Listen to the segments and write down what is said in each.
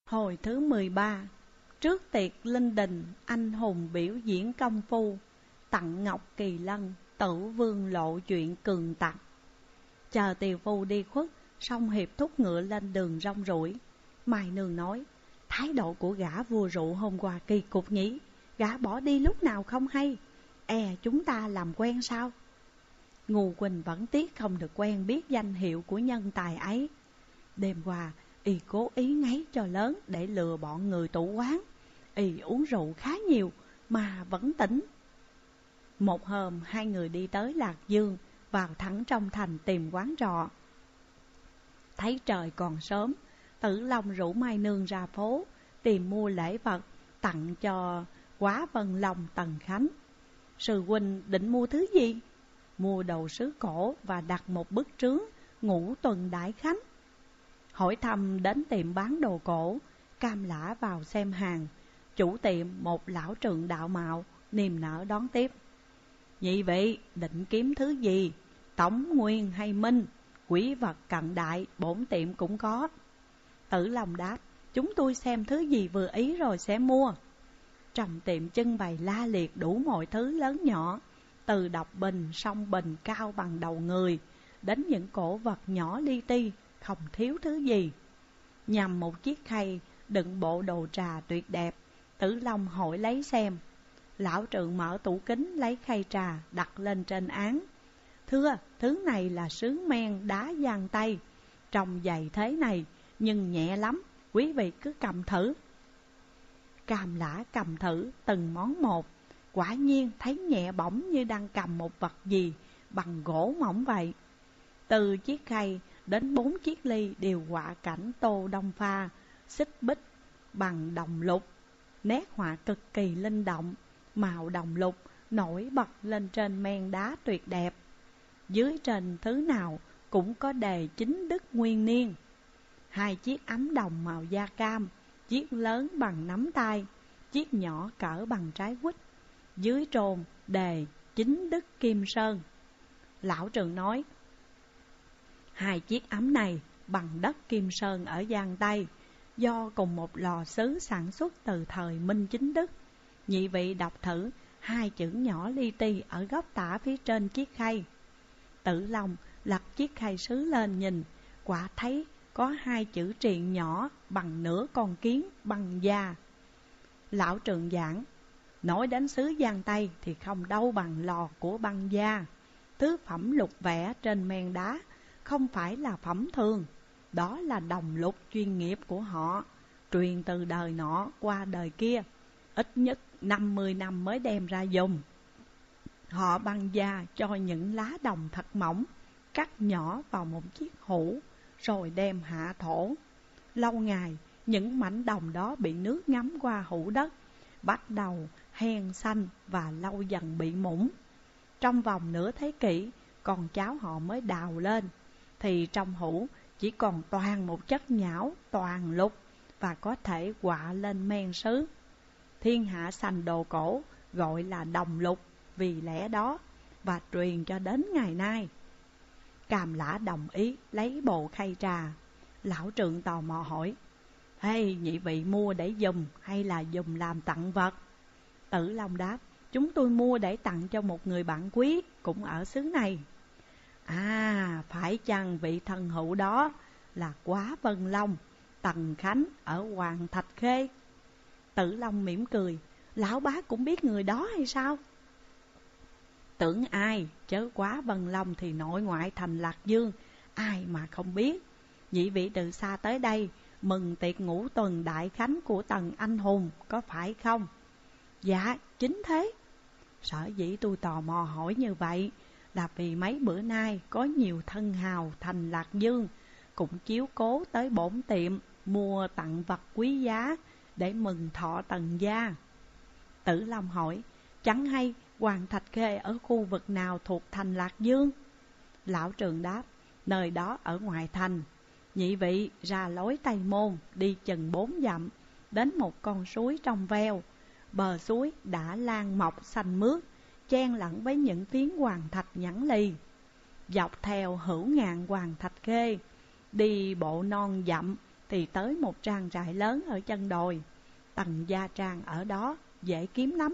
Hồi thứ 13, trước tiệc linh đình, anh hùng biểu diễn công phu, tặng ngọc kỳ lân, tử vương lộ chuyện cường tặc. Chờ tiều phu đi khuất, song hiệp thúc ngựa lên đường rong ruổi. Mai Nương nói, thái độ của gã vua rượu hôm qua kỳ cục nhỉ, gã bỏ đi lúc nào không hay, chúng ta làm quen sao? Ngô Quỳnh vẫn tiếc không được quen biết danh hiệu của nhân tài ấy. Đêm qua, y cố ý ngáy cho lớn để lừa bọn người tủ quán. Y uống rượu khá nhiều mà vẫn tỉnh. Một hôm, hai người đi tới Lạc Dương, vào thẳng trong thành tìm quán trọ. Thấy trời còn sớm, Tử Long rủ Mai Nương ra phố tìm mua lễ vật tặng cho Quá Vân Long Tần Khánh. Sư huynh định mua thứ gì? Mua đồ sứ cổ và đặt một bức trướng Ngũ Tuần Đại Khánh. Hỏi thăm đến tiệm bán đồ cổ, Cam Lã vào xem hàng. Chủ tiệm một lão trượng đạo mạo niềm nở đón tiếp. Nhị vị định kiếm thứ gì? Tống Nguyên hay Minh? Quý vật cận đại bổn tiệm cũng có. Tử Long đáp, chúng tôi xem thứ gì vừa ý rồi sẽ mua. Trong tiệm trưng bày la liệt đủ mọi thứ lớn nhỏ, từ độc bình, song bình cao bằng đầu người, đến những cổ vật nhỏ li ti, không thiếu thứ gì. Nhằm một chiếc khay đựng bộ đồ trà tuyệt đẹp, Tử Long hỏi lấy xem. Lão trượng mở tủ kính lấy khay trà đặt lên trên án. Thưa, thứ này là sứ men đá Giang Tây, trông dày thế này nhưng nhẹ lắm, quý vị cứ cầm thử. Cam Lã cầm thử từng món một, quả nhiên thấy nhẹ bỏng như đang cầm một vật gì bằng gỗ mỏng vậy. Từ chiếc khay đến 4 chiếc ly đều họa cảnh tô đông pha, xích bích bằng đồng lục, nét họa cực kỳ linh động, màu đồng lục nổi bật lên trên men đá tuyệt đẹp. Dưới trên thứ nào cũng có đề chính đức nguyên niên. 2 chiếc ấm đồng màu da cam, chiếc lớn bằng nắm tay, chiếc nhỏ cỡ bằng trái quýt. Dưới trồn đề chính đức Kim Sơn. Lão trượng nói, 2 chiếc ấm này bằng đất Kim Sơn ở Giang Tây, do cùng một lò sứ sản xuất từ thời Minh Chính Đức. Nhị vị đọc thử 2 chữ nhỏ li ti ở góc tả phía trên chiếc khay. Tử Long lật chiếc khay sứ lên nhìn, quả thấy có 2 chữ triện nhỏ bằng nửa con kiến bằng da. Lão trượng giảng, nói đến sứ Giang Tây thì không đâu bằng lò của băng da. Thứ phẩm lục vẽ trên men đá không phải là phẩm thường, đó là đồng lục chuyên nghiệp của họ, truyền từ đời nọ qua đời kia, ít nhất 50 năm mới đem ra dùng. Họ băng da cho những lá đồng thật mỏng, cắt nhỏ vào một chiếc hũ, rồi đem hạ thổ. Lâu ngày, những mảnh đồng đó bị nước ngấm qua hũ đất, bắt đầu hen xanh và lâu dần bị mũng. Trong vòng nửa thế kỷ, con cháu họ mới đào lên, thì trong hũ chỉ còn toàn một chất nhão toàn lục và có thể quạ lên men sứ. Thiên hạ sành đồ cổ gọi là đồng lục vì lẽ đó, và truyền cho đến ngày nay. Cam Lã đồng ý lấy bộ khay trà. Lão trượng tò mò hỏi, hey, nhị vị mua để dùng hay là dùng làm tặng vật? Tử Long đáp, chúng tôi mua để tặng cho một người bạn quý cũng ở xứ này. À, phải chăng vị thần hữu đó là Quá Vân Long Tần Khánh ở Hoàng Thạch Khê? Tử Long mỉm cười, lão bá cũng biết người đó hay sao? Tưởng ai, chớ Quá Vân Long thì nội ngoại thành Lạc Dương, ai mà không biết. Nhị vị từ xa tới đây mừng tiệc Ngũ Tuần Đại Khánh của Tần anh hùng, có phải không? Dạ, chính thế. Sở dĩ tôi tò mò hỏi như vậy là vì mấy bữa nay có nhiều thân hào thành Lạc Dương cũng chiếu cố tới bổn tiệm mua tặng vật quý giá để mừng thọ Tần gia. Tử Long hỏi, chẳng hay Hoàng Thạch Khê ở khu vực nào thuộc thành Lạc Dương? Lão trượng đáp, nơi đó ở ngoài thành. Nhị vị ra lối Tây Môn, đi chừng 4 dặm, đến một con suối trong veo. Bờ suối đã lan mọc xanh mướt, chen lẫn với những phiến hoàng thạch nhẵn lì. Dọc theo hữu ngạn Hoàng Thạch Khê, đi bộ non dặm thì tới một trang trại lớn ở chân đồi. Tần gia trang ở đó dễ kiếm lắm.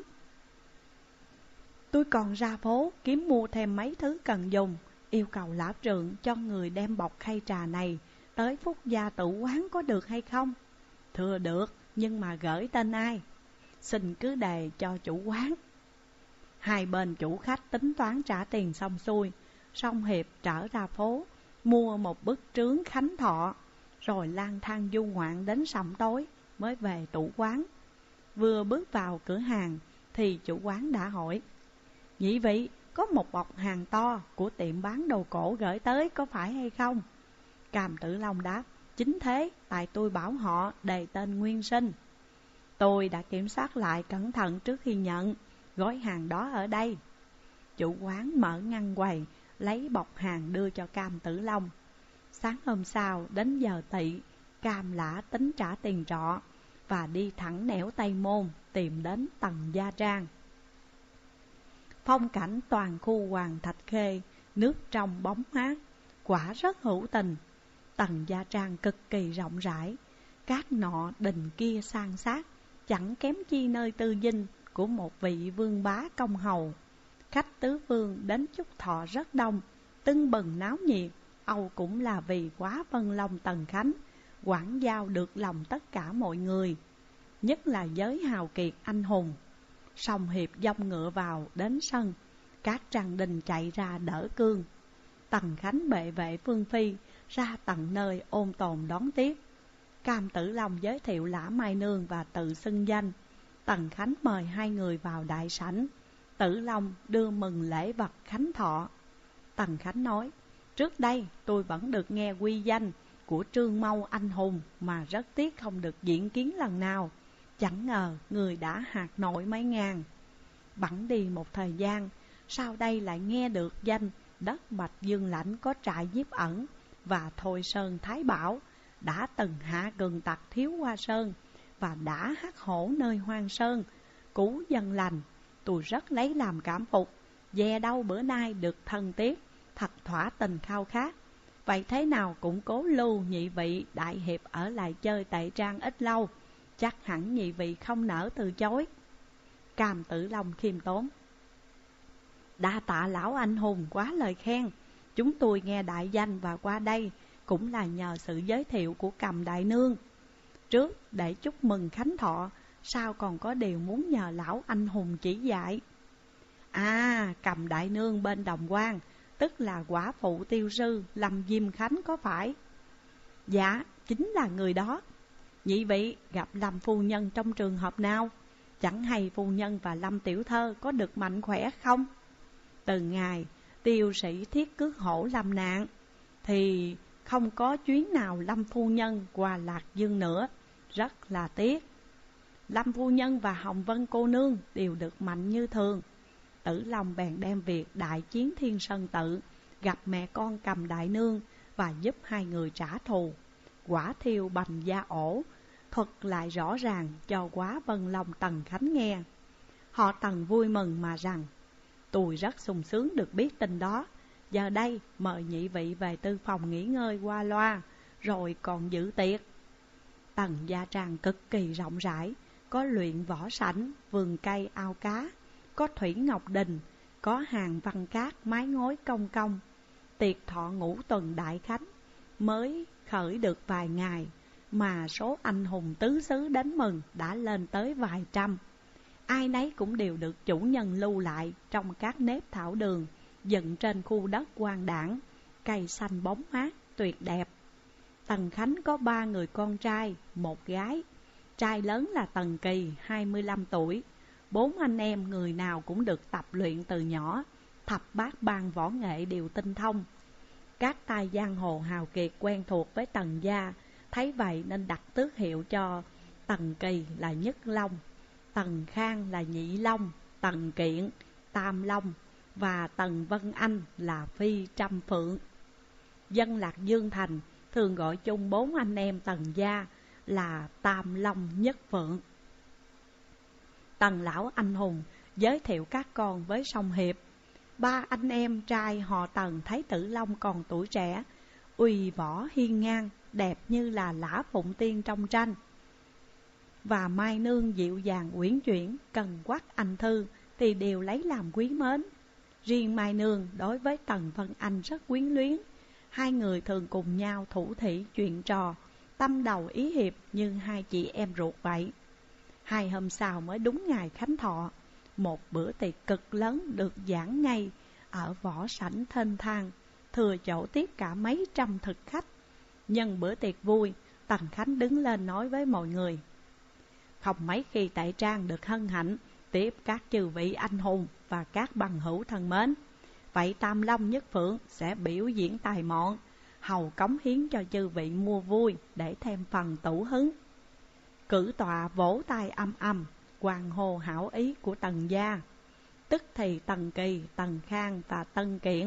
Tôi còn ra phố kiếm mua thêm mấy thứ cần dùng, yêu cầu lão trượng cho người đem bọc khay trà này tới Phúc Gia Tử quán có được hay không? Thưa được, nhưng mà gửi tên ai? Xin cứ đề cho chủ quán. Hai bên chủ khách tính toán trả tiền xong xuôi, Song Hiệp trở ra phố, mua một bức trướng khánh thọ, rồi lang thang du ngoạn đến sẩm tối mới về tủ quán. Vừa bước vào cửa hàng thì chủ quán đã hỏi: nhị vị, có một bọc hàng to của tiệm bán đồ cổ gửi tới có phải hay không? Cam Tử Long đáp: chính thế, tại tôi bảo họ đề tên nguyên sinh. Tôi đã kiểm soát lại cẩn thận trước khi nhận, gói hàng đó ở đây. Chủ quán mở ngăn quầy, lấy bọc hàng đưa cho Cam Tử Long. Sáng hôm sau đến giờ tỵ, Cam Lã tính trả tiền trọ và đi thẳng nẻo Tây Môn tìm đến Tần gia trang. Phong cảnh toàn khu Hoàng Thạch Khê, nước trong bóng mát, quả rất hữu tình. Tần gia trang cực kỳ rộng rãi, các nọ đình kia san sát, chẳng kém chi nơi tư dinh của một vị vương bá công hầu. Khách tứ phương đến chúc thọ rất đông, tưng bừng náo nhiệt. Âu cũng là vì Quá Vân Long Tần Khánh quảng giao được lòng tất cả mọi người, nhất là giới hào kiệt anh hùng. Song Hiệp dông ngựa vào đến sân, các trang đình chạy ra đỡ cương. Tần Khánh bệ vệ Phương Phi ra tận nơi ôn tồn đón tiếp. Cam Tử Long giới thiệu Lã Mai Nương và tự xưng danh. Tần Khánh mời hai người vào đại sảnh. Tử Long đưa mừng lễ vật khánh thọ. Tần Khánh nói: trước đây tôi vẫn được nghe quy danh của Trương Mâu anh hùng, mà rất tiếc không được diễn kiến lần nào. Chẳng ngờ người đã hạt nội mấy ngàn. Bẵng đi một thời gian, sau đây lại nghe được danh đất Bạch Dương Lãnh có trại Nhiếp Ẩn và Thôi Sơn Thái Bảo, đã từng hạ cường tặc Thiếu Hoa Sơn và đã hắc hổ nơi Hoang Sơn, cứu dân lành. Tôi rất lấy làm cảm phục, dè đâu bữa nay được thân tiếp, thật thỏa tình khao khát. Vậy thế nào cũng cố lưu nhị vị đại hiệp ở lại chơi tại trang ít lâu, chắc hẳn nhị vị không nỡ từ chối. Cam Tử Long khiêm tốn: đa tạ lão anh hùng quá lời khen. Chúng tôi nghe đại danh và qua đây cũng là nhờ sự giới thiệu của Cầm đại nương. Trước để chúc mừng khánh thọ, sao còn có điều muốn nhờ lão anh hùng chỉ dạy. À, Cầm đại nương bên Đồng Quan, tức là quả phụ tiêu sư Lâm Diêm Khánh có phải? Dạ, chính là người đó. Nhị vị gặp Lâm phu nhân trong trường hợp nào? Chẳng hay phu nhân và Lâm tiểu thơ có được mạnh khỏe không? Từ ngày tiêu sĩ Thiết Cước Hổ lâm nạn thì không có chuyến nào Lâm phu nhân qua Lạc Dương nữa, rất là tiếc. Lâm phu nhân và Hồng Vân cô nương đều được mạnh như thường. Tử Long bèn đem việc đại chiến Thiên Sơn Tự, gặp mẹ con Cầm đại nương và giúp hai người trả thù. Quả thiêu Bành Gia Ổ thuật lại rõ ràng cho Quá Vân Long Tần Khánh nghe. Họ Tần vui mừng mà rằng: tôi rất sung sướng được biết tin đó. Giờ đây mời nhị vị về tư phòng nghỉ ngơi qua loa, rồi còn dự tiệc. Tần gia trang cực kỳ rộng rãi, có luyện võ sảnh, vườn cây ao cá, có thủy ngọc đình, có hàng văn cát, mái ngói công công. Tiệc thọ ngũ tuần đại khánh mới khởi được vài ngày, mà số anh hùng tứ xứ đến mừng đã lên tới vài trăm. Ai nấy cũng đều được chủ nhân lưu lại trong các nếp thảo đường dựng trên khu đất quan đảng, cây xanh bóng mát tuyệt đẹp. Tần Khánh có 3 người con trai, 1 gái. Trai lớn là Tần Kỳ, 25 tuổi. 4 anh em người nào cũng được tập luyện từ nhỏ, thập bát ban võ nghệ đều tinh thông. Các tài giang hồ hào kiệt quen thuộc với Tần gia, thấy vậy nên đặt tước hiệu cho Tần Kỳ là Nhất Long, Tần Khang là Nhị Long, Tần Kiện, Tam Long và Tần Vân Anh là Phi Trăm Phượng. Dân Lạc Dương Thành thường gọi chung 4 anh em Tần gia là Tam Long Nhất Phượng. Tần lão anh hùng giới thiệu các con với Song Hiệp. 3 anh em trai họ Tần thấy Tử Long còn tuổi trẻ, uy võ hiên ngang, đẹp như là Lã Phụng Tiên trong tranh. Và Mai Nương dịu dàng uyển chuyển, cần quắc anh thư thì đều lấy làm quý mến. Riêng Mai Nương đối với Tần Vân Anh rất quyến luyến. Hai người thường cùng nhau thủ thỉ chuyện trò, tâm đầu ý hiệp như hai chị em ruột vậy. Hai hôm sau mới đúng ngày khánh thọ, một bữa tiệc cực lớn được giảng ngay ở võ sảnh thênh thang, thừa chỗ tiếp cả mấy trăm thực khách. Nhân bữa tiệc vui, Tần Khánh đứng lên nói với mọi người: không mấy khi Tệ Trang được hân hạnh tiếp các chư vị anh hùng và các bằng hữu thân mến. Vậy Tam Long Nhất Phượng sẽ biểu diễn tài mọn, hầu cống hiến cho chư vị mua vui để thêm phần tủ hứng. Cử tọa vỗ tay âm âm, hoan hô hảo ý của Tần gia. Tức thì Tần Kỳ, Tần Khang và Tần Kiện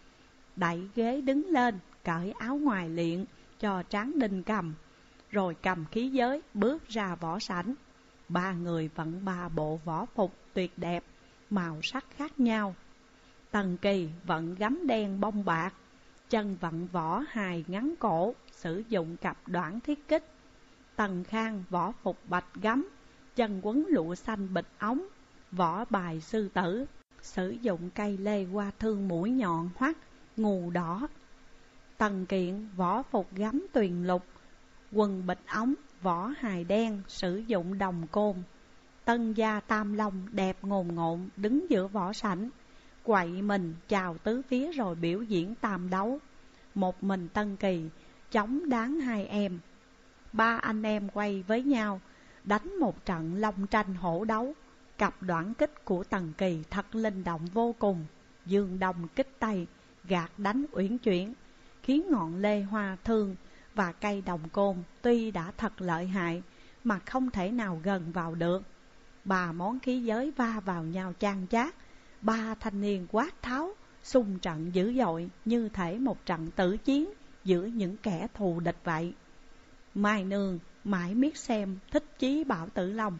đẩy ghế đứng lên, cởi áo ngoài liện cho Tráng Đinh cầm, rồi cầm khí giới bước ra võ sảnh. Ba người vận ba bộ võ phục tuyệt đẹp, màu sắc khác nhau. Tần Kỳ vận gấm đen bông bạc, chân vận võ hài ngắn cổ, sử dụng cặp đoạn thiết kích. Tần Khang võ phục bạch gấm, chân quấn lụa xanh bịch ống, võ bài sư tử, sử dụng cây lê hoa thương mũi nhọn hoắt, ngù đỏ. Tần Kiện võ phục gấm tuyền lục, quần bịch ống, võ hài đen, sử dụng đồng côn. Tân gia Tam Long đẹp ngồn ngộn đứng giữa võ sảnh, quậy mình chào tứ phía rồi biểu diễn tam đấu. Một mình Tân Kỳ chống đáng hai em. Ba anh em quay với nhau, đánh một trận long tranh hổ đấu. Cặp đoạn kích của Tần Kỳ thật linh động vô cùng, dương đông kích tây, gạt đánh uyển chuyển, khiến ngọn lê hoa thương và cây đồng côn tuy đã thật lợi hại mà không thể nào gần vào được. Ba món khí giới va vào nhau chan chát, ba thanh niên quát tháo, xung trận dữ dội như thể một trận tử chiến giữa những kẻ thù địch vậy. Mai Nương mãi miết xem, thích chí bảo Tử Long: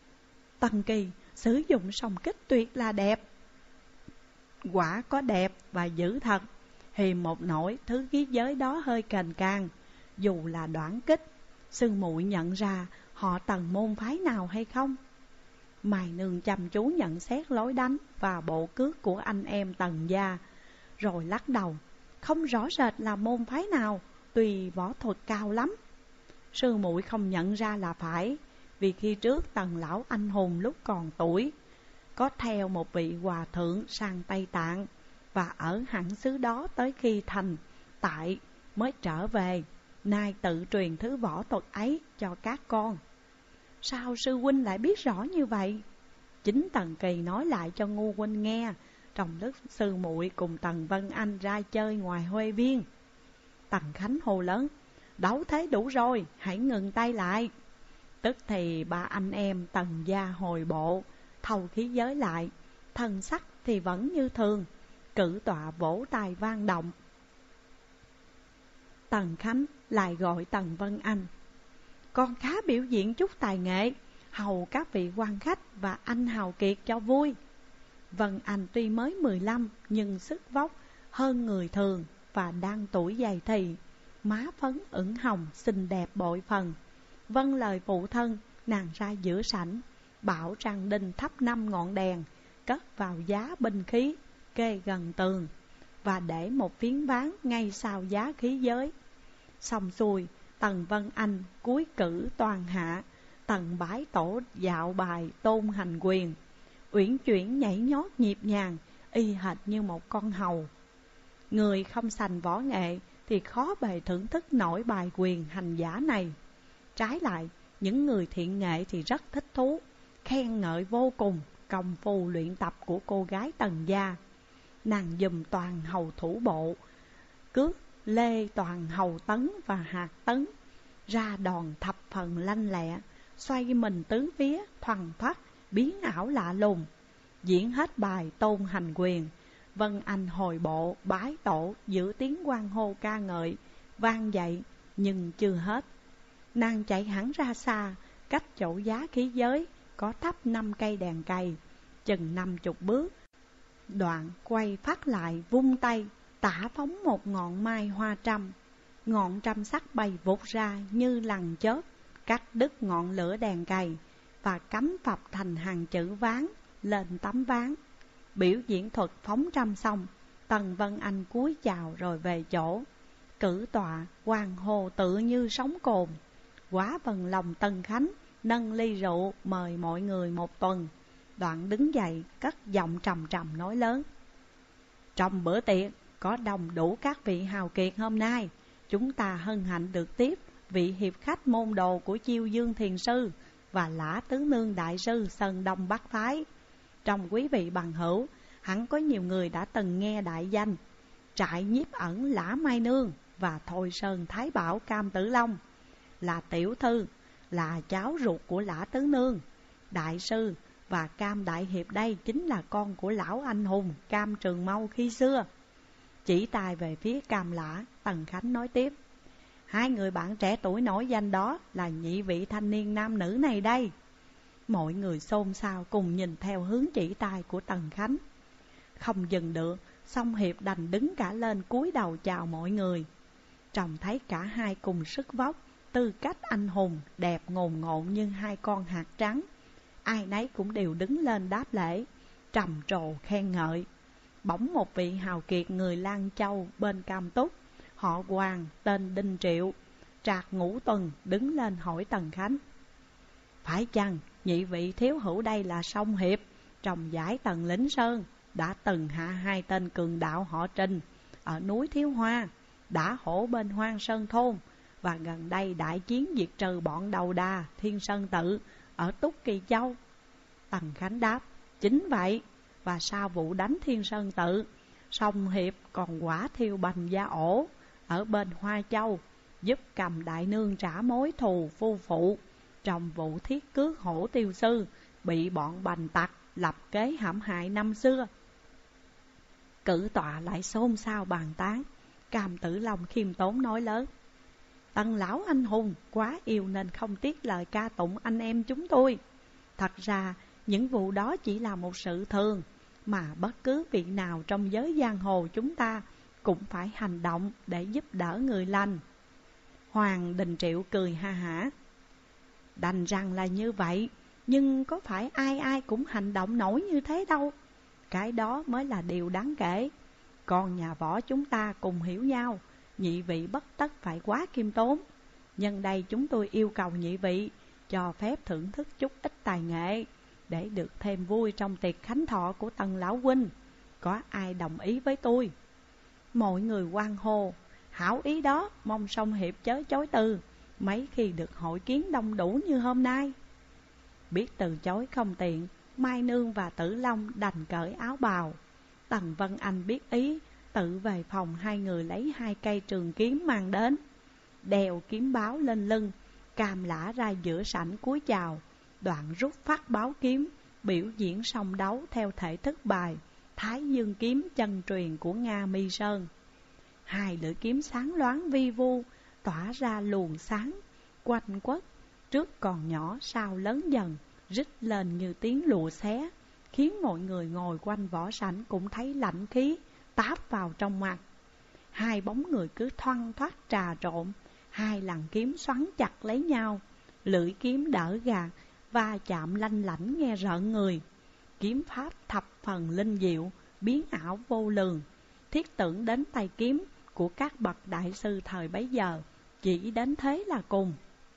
Tần Kỳ sử dụng song kích tuyệt là đẹp. Quả có đẹp và dữ thật, hiềm một nỗi thứ khí giới đó hơi cành càng. Dù là đoạn kích, sư muội nhận ra họ Tần môn phái nào hay không? Mai Nương chăm chú nhận xét lối đánh và bộ cước của anh em Tần gia, rồi lắc đầu: không rõ rệt là môn phái nào, tuy võ thuật cao lắm. Sư muội không nhận ra là phải, vì khi trước Tần lão anh hùng lúc còn tuổi có theo một vị hòa thượng sang Tây Tạng, và ở hẳn xứ đó tới khi thành tại mới trở về, nay tự truyền thứ võ thuật ấy cho các con. Sao sư huynh lại biết rõ như vậy? Chính Tần Kỳ nói lại cho Ngu huynh nghe trong lúc sư muội cùng Tần Vân Anh ra chơi ngoài Huê Viên. Tần Khánh hô lớn: đấu thế đủ rồi, hãy ngừng tay lại. Tức thì ba anh em Tần gia hồi bộ, thâu khí giới lại, thân sắc thì vẫn như thường, cử tọa vỗ tay vang động. Tần Khánh lại gọi Tần Vân Anh: con khá biểu diễn chút tài nghệ, hầu các vị quan khách và anh hào kiệt cho vui. Vân Anh tuy mới 15 nhưng sức vóc hơn người thường và đang tuổi dày thì, má phấn ửng hồng xinh đẹp bội phần. Vâng lời phụ thân, nàng ra giữa sảnh, bảo Tràng Đinh thắp 5 ngọn đèn, cất vào giá binh khí, kê gần tường, và để một phiến ván ngay sau giá khí giới. Xong xuôi, Tần Vân Anh cúi cử toàn hạ, tần bái tổ dạo bài tôn hành quyền, uyển chuyển nhảy nhót nhịp nhàng, y hệt như một con hầu. Người không sành võ nghệ thì khó bề thưởng thức nổi bài quyền hành giả này. Trái lại, những người thiện nghệ thì rất thích thú, khen ngợi vô cùng công phu luyện tập của cô gái Tần gia. Nàng dùm toàn hầu thủ bộ, cước lê toàn hầu tấn và hạt tấn, ra đòn thập phần lanh lẹ, xoay mình tứ phía, thoăn thoắt, biến ảo lạ lùng. Diễn hết bài tôn hành quyền, Vân Anh hồi bộ bái tổ giữa tiếng hoan hô ca ngợi vang dậy, nhưng chưa hết. Nàng chạy hẳn ra xa, cách chỗ giá khí giới có thắp 5 cây đèn cày, chừng 50 bước. Đoạn quay phát lại vung tay, tả phóng một ngọn mai hoa trăm. Ngọn trăm sắt bay vụt ra như lằn chớp, cắt đứt ngọn lửa đèn cày và cắm phập thành hàng chữ ván lên tấm ván. Biểu diễn thuật phóng trăm xong, Tần Vân Anh cúi chào rồi về chỗ. Cử tọa hoàng hồ tự như sóng cồn. Quá vần lòng Tân Khánh nâng ly rượu mời mọi người một tuần. Đoạn đứng dậy cất giọng trầm trầm nói lớn: trong bữa tiệc có đông đủ các vị hào kiệt hôm nay, chúng ta hân hạnh được tiếp vị hiệp khách môn đồ của Chiêu Dương Thiền Sư và Lã Tứ Nương Đại Sư Sơn Đông Bắc Phái. Trong quý vị bằng hữu, hẳn có nhiều người đã từng nghe đại danh Trại Nhiếp Ẩn Lã Mai Nương và Thôi Sơn Thái Bảo Cam Tử Long. Là tiểu thư, là cháu ruột của Lã Tứ Nương Đại Sư, và Cam Đại Hiệp đây chính là con của lão anh hùng Cam Trường Mâu khi xưa. Chỉ tay về phía Cam Lã, Tần Khánh nói tiếp: hai người bạn trẻ tuổi nổi danh đó là nhị vị thanh niên nam nữ này đây. Mọi người xôn xao cùng nhìn theo hướng chỉ tay của Tần Khánh. Không dừng được, Song Hiệp đành đứng cả lên cúi đầu chào mọi người. Trông thấy cả hai cùng sức vóc, tư cách anh hùng, đẹp ngồn ngộn như hai con hạt trắng. Ai nấy cũng đều đứng lên đáp lễ, trầm trồ khen ngợi. Bỗng một vị hào kiệt người Lan Châu bên Cam Túc, họ Hoàng tên Đinh Triệu, Trạc Ngũ Tuần, đứng lên hỏi Tần Khánh: phải chăng nhị vị thiếu hữu đây là Song Hiệp, trồng giải Tần Lĩnh Sơn, đã từng hạ hai tên cường đạo họ Trình ở núi Thiếu Hoa, đã hổ bên Hoang Sơn Thôn, và gần đây đại chiến diệt trừ bọn đầu đà Thiên Sơn Tự ở Túc Kỳ Châu? Tần Khánh đáp: chính vậy. Và sau vụ đánh Thiên Sơn Tự, Song Hiệp còn quả thiêu Bành Gia Ổ ở bên Hoa Châu, giúp Cầm Đại Nương trả mối thù phu phụ trong vụ thiết cước hổ tiêu sư bị bọn Bành tặc lập kế hãm hại năm xưa. Cử tọa lại xôn xao bàn tán. Cam Tử Long khiêm tốn nói lớn: Tần lão anh hùng quá yêu nên không tiếc lời ca tụng anh em chúng tôi. Thật ra những vụ đó chỉ là một sự thường, mà bất cứ vị nào trong giới giang hồ chúng ta cũng phải hành động để giúp đỡ người lành. Hoàng Đình Triệu cười ha hả: đành rằng là như vậy, nhưng có phải ai ai cũng hành động nổi như thế đâu. Cái đó mới là điều đáng kể. Còn nhà võ chúng ta cùng hiểu nhau, nhị vị bất tất phải quá khiêm tốn. Nhân đây chúng tôi yêu cầu nhị vị cho phép thưởng thức chút ít tài nghệ, để được thêm vui trong tiệc khánh thọ của Tần lão huynh. Có ai đồng ý với tôi? Mọi người hoan hô: hảo ý đó, mong Song Hiệp chớ chối từ, mấy khi được hội kiến đông đủ như hôm nay. Biết từ chối không tiện, Mai Nương và Tử Long đành cởi áo bào. Tần Vân Anh biết ý, tự về phòng hai người lấy hai cây trường kiếm mang đến, đeo kiếm báo lên lưng. Cam Lã ra giữa sảnh cúi chào, đoạn rút phát báo kiếm, biểu diễn song đấu theo thể thức bài Thái Dương kiếm chân truyền của Nga Mi Sơn. Hai lưỡi kiếm sáng loáng vi vu, tỏa ra luồng sáng quanh quất, trước còn nhỏ sau lớn dần, rít lên như tiếng lụa xé, khiến mọi người ngồi quanh võ sảnh cũng thấy lạnh khí táp vào trong mặt. Hai bóng người cứ thoăn thoắt trà trộn, hai lằn kiếm xoắn chặt lấy nhau, lưỡi kiếm đỡ gạt, va chạm lanh lảnh nghe rợn người. Kiếm pháp thập phần linh diệu, biến ảo vô lường, thiết tưởng đến tay kiếm của các bậc đại sư thời bấy giờ, chỉ đến thế là cùng.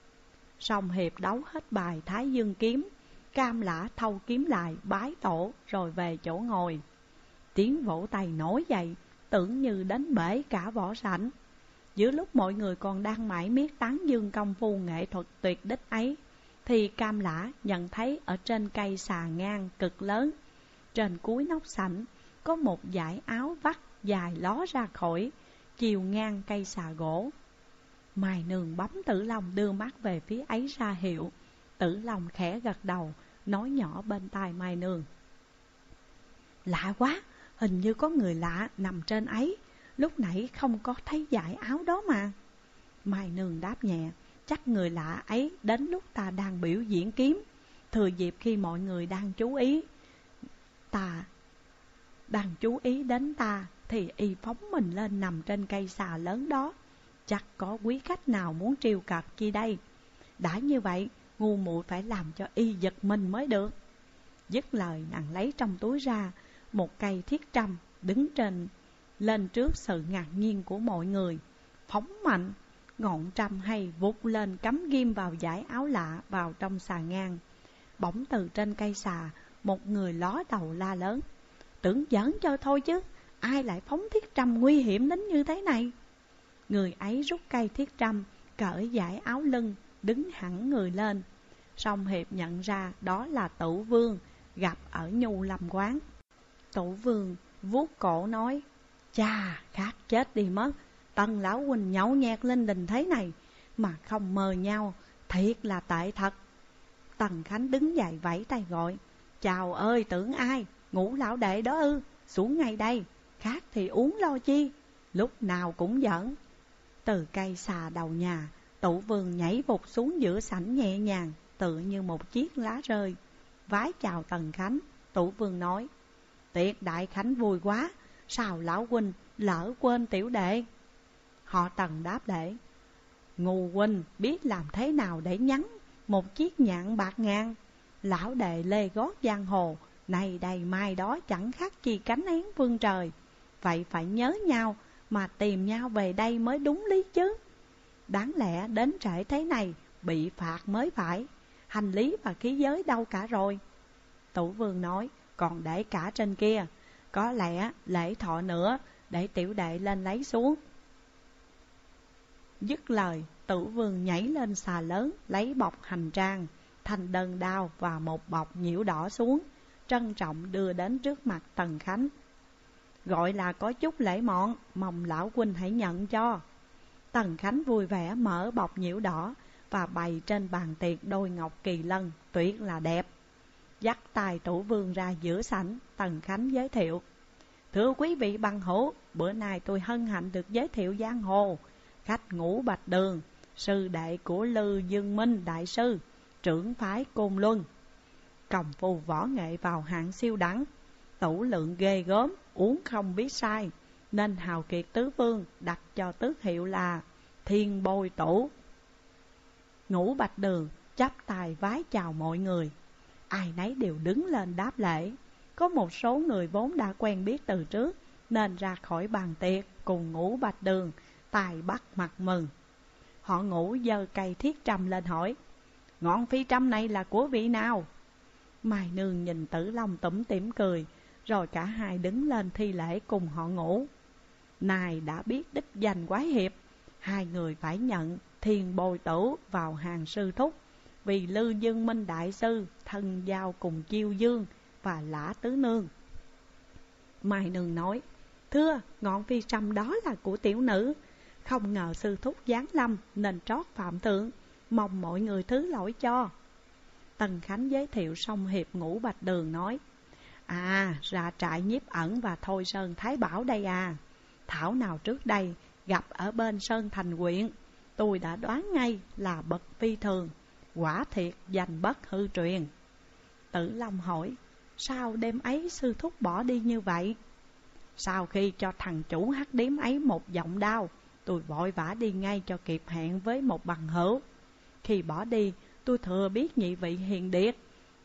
Song Hiệp đấu hết bài Thái Dương kiếm, Cam Lã thâu kiếm lại bái tổ rồi về chỗ ngồi. Tiếng vỗ tay nổi dậy, tưởng như đến bể cả võ sảnh. Giữa lúc mọi người còn đang mải miết tán dương công phu nghệ thuật tuyệt đích ấy, thì Cam Lã nhận thấy ở trên cây xà ngang cực lớn, trên cuối nóc sảnh có một dải áo vắt dài ló ra khỏi, chiều ngang cây xà gỗ. Mai Nương bấm Tử Long đưa mắt về phía ấy ra hiệu. Tử Long khẽ gật đầu, nói nhỏ bên tai Mai Nương: lạ quá, hình như có người lạ nằm trên ấy, lúc nãy không có thấy dải áo đó mà. Mai Nương đáp nhẹ: chắc người lạ ấy đến lúc ta đang biểu diễn kiếm, thừa dịp khi mọi người đang chú ý đến ta, thì y phóng mình lên nằm trên cây xà lớn đó. chắc có quý khách nào muốn triều cợt chi đây. Đã như vậy, ngu muội phải làm cho y giật mình mới được. Dứt lời, nàng lấy trong túi ra một cây thiết trâm, đứng lên trước sự ngạc nhiên của mọi người, phóng mạnh, ngọn trâm hay vụt lên cắm ghim vào dải áo lạ vào trong xà ngang. Bỗng từ trên cây xà, một người ló đầu la lớn: Tưởng giỡn cho thôi chứ, ai lại phóng thiết trâm nguy hiểm đến như thế này? Người ấy rút cây thiết trâm, cởi dải áo lưng, đứng hẳn người lên. Song Hiệp nhận ra đó là Tửu Vương gặp ở Nhu Lâm quán. Tửu Vương vuốt cổ nói: Chà, khát chết đi mất. Tần lão huynh nhậu nhẹt lên đình thế này mà không mời nhau, thiệt là tệ thật. Tần Khánh đứng dậy vẫy tay gọi: Chào ơi, tưởng ai? Ngũ lão đệ đó ư? Xuống ngay đây, khát thì uống lo chi, lúc nào cũng giỡn. Từ cây xà đầu nhà, Tửu Vương nhảy vụt xuống giữa sảnh nhẹ nhàng, tựa như một chiếc lá rơi. Vái chào Tần Khánh, Tửu Vương nói: Tiệc đại khánh vui quá, sao lão huynh lỡ quên tiểu đệ? Họ Tần đáp lễ: Ngu huynh biết làm thế nào để nhắn một chiếc nhạn bạc ngàn. Lão đệ lê gót giang hồ, nay đây mai đó chẳng khác chi cánh én phương trời. Vậy phải nhớ nhau mà tìm nhau về đây mới đúng lý chứ. Đáng lẽ đến trễ thế này bị phạt mới phải. Hành lý và khí giới đâu cả rồi? Tửu Vương nói: Còn để cả trên kia. Có lẽ lễ thọ nữa, để tiểu đệ lên lấy xuống. Dứt lời, Tửu Vương nhảy lên xà lớn, lấy bọc hành trang, thanh đơn đao và một bọc nhiễu đỏ xuống, trân trọng đưa đến trước mặt Tần Khánh. Gọi là có chút lễ mọn, mong lão huynh hãy nhận cho. Tần Khánh vui vẻ mở bọc nhiễu đỏ và bày trên bàn tiệc đôi ngọc kỳ lân tuyệt là đẹp. Dắt tay Tửu Vương ra giữa sảnh, Tần Khánh giới thiệu: Thưa quý vị bằng hữu, bữa nay tôi hân hạnh được giới thiệu giang hồ khách Ngũ Bạch Đường, sư đệ của Lư Dương Minh đại sư, trưởng phái Côn Luân. Công phu võ nghệ vào hạng siêu đẳng, tửu lượng ghê gớm, uống không biết sai, nên hào kiệt tứ phương đặt cho tước hiệu là Thiên Bôi Tửu. Ngũ Bạch Đường chắp tay vái chào mọi người, ai nấy đều đứng lên đáp lễ. Có một số người vốn đã quen biết từ trước nên ra khỏi bàn tiệc cùng Ngũ Bạch Đường tài bắt mặt mừng. Họ Ngũ giơ cây thiết trâm lên hỏi: Ngọn phi trâm này là của vị nào? Mai Nương nhìn Tử Long tủm tỉm cười, rồi cả hai đứng lên thi lễ cùng họ Ngũ. Này đã biết đích danh quái hiệp, hai người phải nhận Thiên Bôi Tửu vào hàng sư thúc, vì Lư Dương Minh đại sư thân giao cùng Chiêu Dương và Lã Tứ Nương. Mai Nương nói: Thưa, ngọn phi trâm đó là của tiểu nữ, không ngờ sư thúc giáng lâm nên trót phạm thượng, mong mọi người thứ lỗi cho. Tần Khánh giới thiệu xong hiệp Ngũ Bạch Đường nói: À, ra trại Nhiếp Ẩn và Thôi Sơn Thái Bảo đây à. Thảo nào trước đây gặp ở bên Sơn Thành huyện, tôi đã đoán ngay là bậc phi thường, quả thiệt danh bất hư truyền. Tử Long hỏi: Sao đêm ấy sư thúc bỏ đi như vậy? Sau khi cho thằng chủ hắc điếm ấy một giọng đao, tôi vội vã đi ngay cho kịp hẹn với một bằng hữu. Khi bỏ đi, tôi thừa biết nhị vị hiền điệt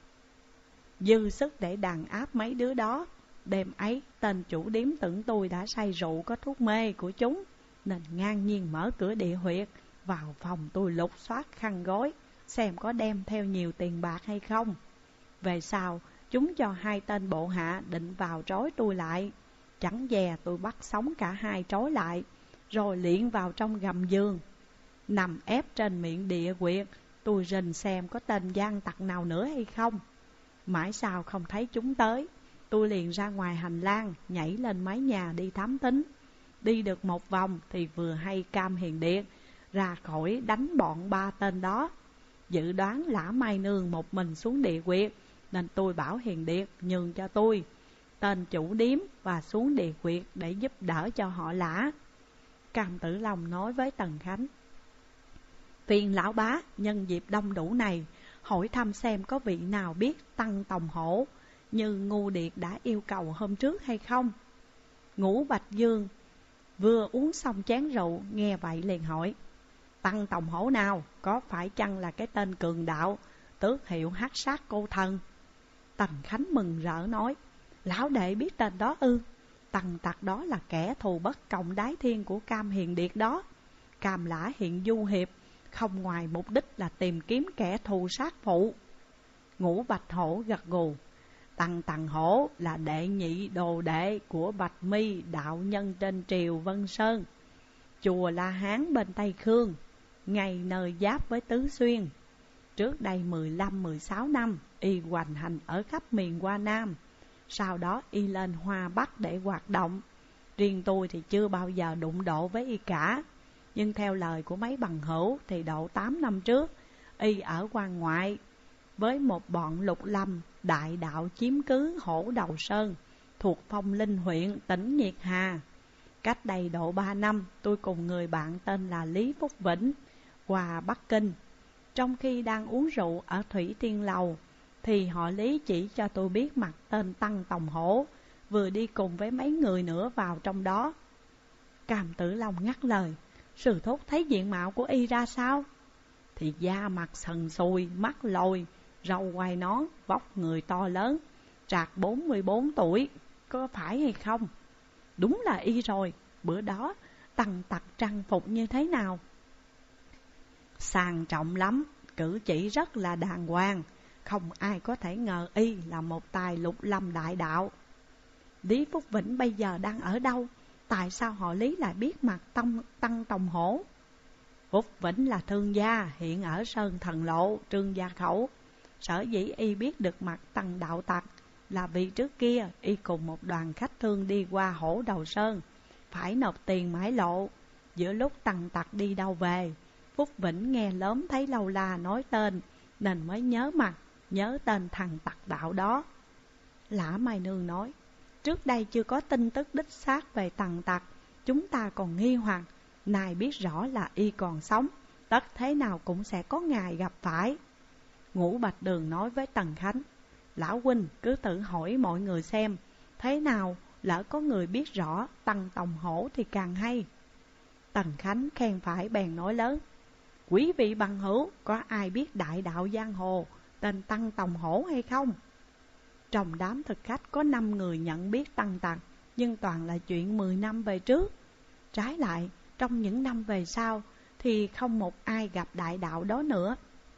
dư sức để đàn áp mấy đứa đó. Đêm ấy, tên chủ điếm tưởng tôi đã say rượu có thuốc mê của chúng, nên ngang nhiên mở cửa địa huyệt vào phòng tôi, lục soát khăn gối xem có đem theo nhiều tiền bạc hay không. Về sau, chúng cho hai tên bộ hạ định vào trói tôi lại. Chẳng dè tôi bắt sống cả hai trói lại, rồi liệng vào trong gầm giường, nằm ép trên miệng địa huyệt. Tôi rình xem có tên gian tặc nào nữa hay không. Mãi sao không thấy chúng tới, tôi liền ra ngoài hành lang, nhảy lên mái nhà đi thám thính. Đi được một vòng thì vừa hay Cam Hiền Điệt ra khỏi đánh bọn ba tên đó. Dự đoán Lã Mai Nương một mình xuống địa huyệt, nên tôi bảo Hiền Điệt nhường cho tôi tên chủ điếm và xuống địa huyệt để giúp đỡ cho họ Lã. Cam Tử Long nói với Tần Khánh: Phiền lão bá nhân dịp đông đủ này hỏi thăm xem có vị nào biết Tăng Tòng Hổ như Ngu Điệt đã yêu cầu hôm trước hay không. Ngũ Bạch Dương Vừa uống xong chén rượu, nghe vậy liền hỏi: Tăng Tòng Hổ nào, có phải chăng là cái tên cường đạo, tước hiệu hắc sát cô thần? Tần Khánh mừng rỡ nói: Lão đệ biết tên đó ư? Tần tặc đó là kẻ thù bất cộng đái thiên của Cam Hiền Điệt đó. Cam Lã hiện du hiệp, không ngoài mục đích là tìm kiếm kẻ thù sát phụ. Ngũ Bạch Hổ gật gù: Tần Hổ là đệ nhị đồ đệ của Bạch Mi đạo nhân trên triều Vân Sơn, chùa La Hán bên Tây Khương, ngay nơi giáp với Tứ Xuyên. Trước đây 15-16 năm, y hoành hành ở khắp miền Hoa Nam. Sau đó y lên Hoa Bắc để hoạt động. Riêng tôi thì chưa bao giờ đụng độ với y cả. Nhưng theo lời của mấy bằng hữu thì độ 8 năm trước, y ở quan ngoại với một bọn lục lâm đại đạo chiếm cứ Hổ Đầu Sơn, thuộc Phong Linh huyện, tỉnh Nhiệt Hà. Cách đây độ 3 năm, tôi cùng người bạn tên là Lý Phúc Vĩnh qua Bắc Kinh. Trong khi đang uống rượu ở Thủy Tiên Lầu, thì họ Lý chỉ cho tôi biết mặt tên Tăng Tòng Hổ, vừa đi cùng với mấy người nữa vào trong đó. Cam Tử Long ngắt lời: Sư thúc thấy diện mạo của y ra sao? Thì da mặt sần sùi, mắt lồi, râu quai nón, vóc người to lớn, trạc 44 tuổi, có phải hay không? Đúng là y rồi. Bữa đó Tăng tặc trang phục như thế nào? Sang trọng lắm, cử chỉ rất là đàng hoàng, không ai có thể ngờ y là một tài lục lâm đại đạo. Lý Phúc Vĩnh bây giờ đang ở đâu? Tại sao họ Lý lại biết mặt Tăng Tòng Hổ? Phúc Vĩnh là thương gia, hiện ở Sơn Thần Lộ, Trương Gia Khẩu. Sở dĩ y biết được mặt Tăng đạo tặc là vì trước kia y cùng một đoàn khách thương đi qua Hổ Đầu Sơn, phải nộp tiền mãi lộ. Giữa lúc Tăng tặc đi đâu về, Phúc Vĩnh nghe lớn thấy lâu la nói tên, nên mới nhớ mặt, nhớ tên thằng tặc đạo đó. Lã Mai Nương nói: Trước đây chưa có tin tức đích xác về Tăng tặc, chúng ta còn nghi hoặc. Nay biết rõ là y còn sống, tất thế nào cũng sẽ có ngày gặp phải. Ngũ Bạch Đường nói với Tần Khánh: Lão huynh cứ tự hỏi mọi người xem, thế nào lỡ có người biết rõ Tăng Tòng Hổ thì càng hay. Tần Khánh khen phải bèn nói lớn: Quý vị bằng hữu, có ai biết đại đạo giang hồ tên Tăng Tòng Hổ hay không? Trong đám thực khách có 5 người nhận biết Tăng tặc, nhưng toàn là chuyện 10 năm về trước. Trái lại, trong những năm về sau thì không một ai gặp đại đạo đó nữa.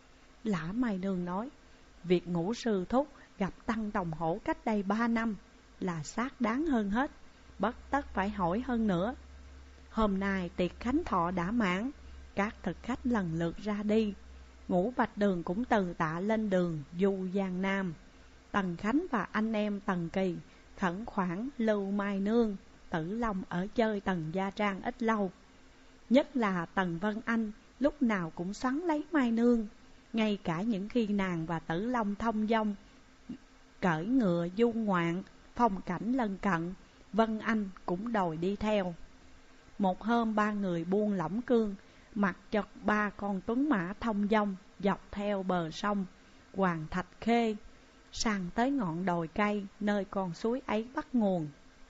Lã Mai Nương nói: Việc Ngũ sư thúc gặp Tăng Tòng Hổ cách đây 3 năm là xác đáng hơn hết, bất tất phải hỏi hơn nữa. Hôm nay tiệc khánh thọ đã mãn, các thực khách lần lượt ra đi. Ngũ Bạch Đường cũng từ tạ lên đường du Giang Nam. Tần Khánh và anh em Tần Kỳ khẩn khoản lưu Mai Nương, Tử Long ở chơi Tần Gia Trang ít lâu. Nhất là Tần Vân Anh lúc nào cũng xoắn lấy Mai Nương. Ngay cả những khi nàng và Tử Long thông dong cởi ngựa du ngoạn phong cảnh lân cận, Vân Anh cũng đòi đi theo. Một hôm 3 người buông lỏng cương, mặc cho 3 con tuấn mã thông dong dọc theo bờ sông Hoàng Thạch Khê, sang tới ngọn đồi cây nơi con suối ấy bắt nguồn.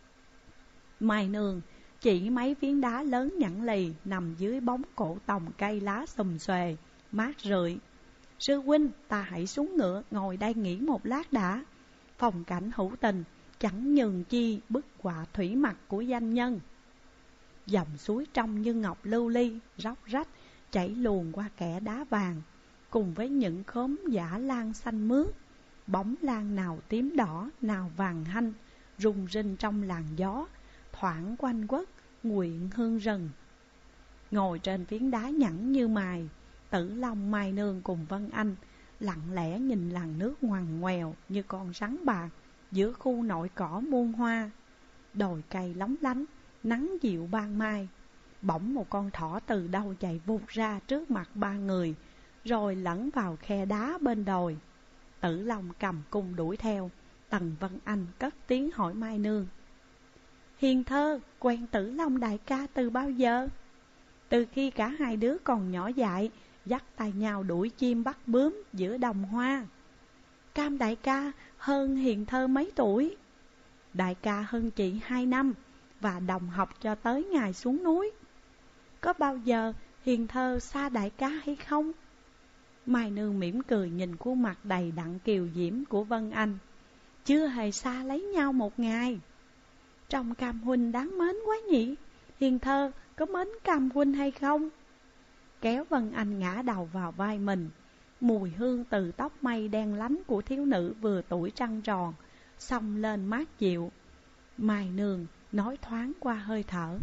Mai Nương chỉ mấy phiến đá lớn nhẵn lì nằm dưới bóng cổ tòng cây lá xùm xuề, mát rượi. Sư huynh, ta hãy xuống ngựa ngồi đây nghỉ một lát đã. Phong cảnh hữu tình, chẳng nhường chi bức họa thủy mặc của danh nhân. Dòng suối trong như ngọc lưu ly, róc rách, chảy luồn qua kẽ đá vàng, cùng với những khóm dã lan xanh mướt. Bóng lan nào tím đỏ, nào vàng hanh, rung rinh trong làn gió, thoảng quanh quất, nguyện hương rừng. Ngồi trên phiến đá nhẵn như mài, Tử Long, Mai Nương cùng Vân Anh lặng lẽ nhìn làn nước ngoằn ngoèo như con rắn bạc giữa khu nội cỏ muôn hoa. Đồi cây lóng lánh, nắng dịu ban mai. Bỗng một con thỏ từ đâu chạy vụt ra trước mặt 3 người, rồi lẫn vào khe đá bên đồi. Tử Long cầm cung đuổi theo. Tần Vân Anh cất tiếng hỏi Mai Nương: Hiền thơ, quen Tử Long đại ca từ bao giờ? Từ khi cả hai đứa còn nhỏ dại, dắt tay nhau đuổi chim bắt bướm giữa đồng hoa. Cam đại ca hơn Hiền thơ mấy tuổi? Đại ca hơn chị 2 năm, và đồng học cho tới ngày xuống núi. Có bao giờ hiền thơ xa đại ca hay không? Mai Nương mỉm cười nhìn khuôn mặt đầy đặn kiều diễm của Vân Anh. Chưa hề xa lấy nhau một ngày. Trong Cam huynh đáng mến quá nhỉ? Hiền thơ có mến Cam huynh hay không? Kéo Vân Anh ngã đầu vào vai mình. Mùi hương từ tóc mây đen lánh của thiếu nữ vừa tuổi trăng tròn xông lên mát dịu. Mai Nương nói thoáng qua hơi thở.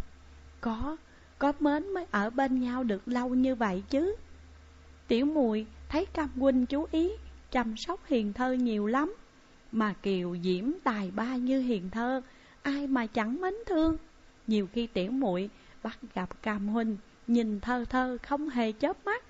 Có mến mới ở bên nhau được lâu như vậy chứ. Tiểu muội thấy Cam huynh chú ý chăm sóc hiền thơ nhiều lắm, mà kiều diễm tài ba như hiền thơ, ai mà chẳng mến thương. Nhiều khi tiểu muội bắt gặp Cam huynh nhìn thơ thơ không hề chớp mắt.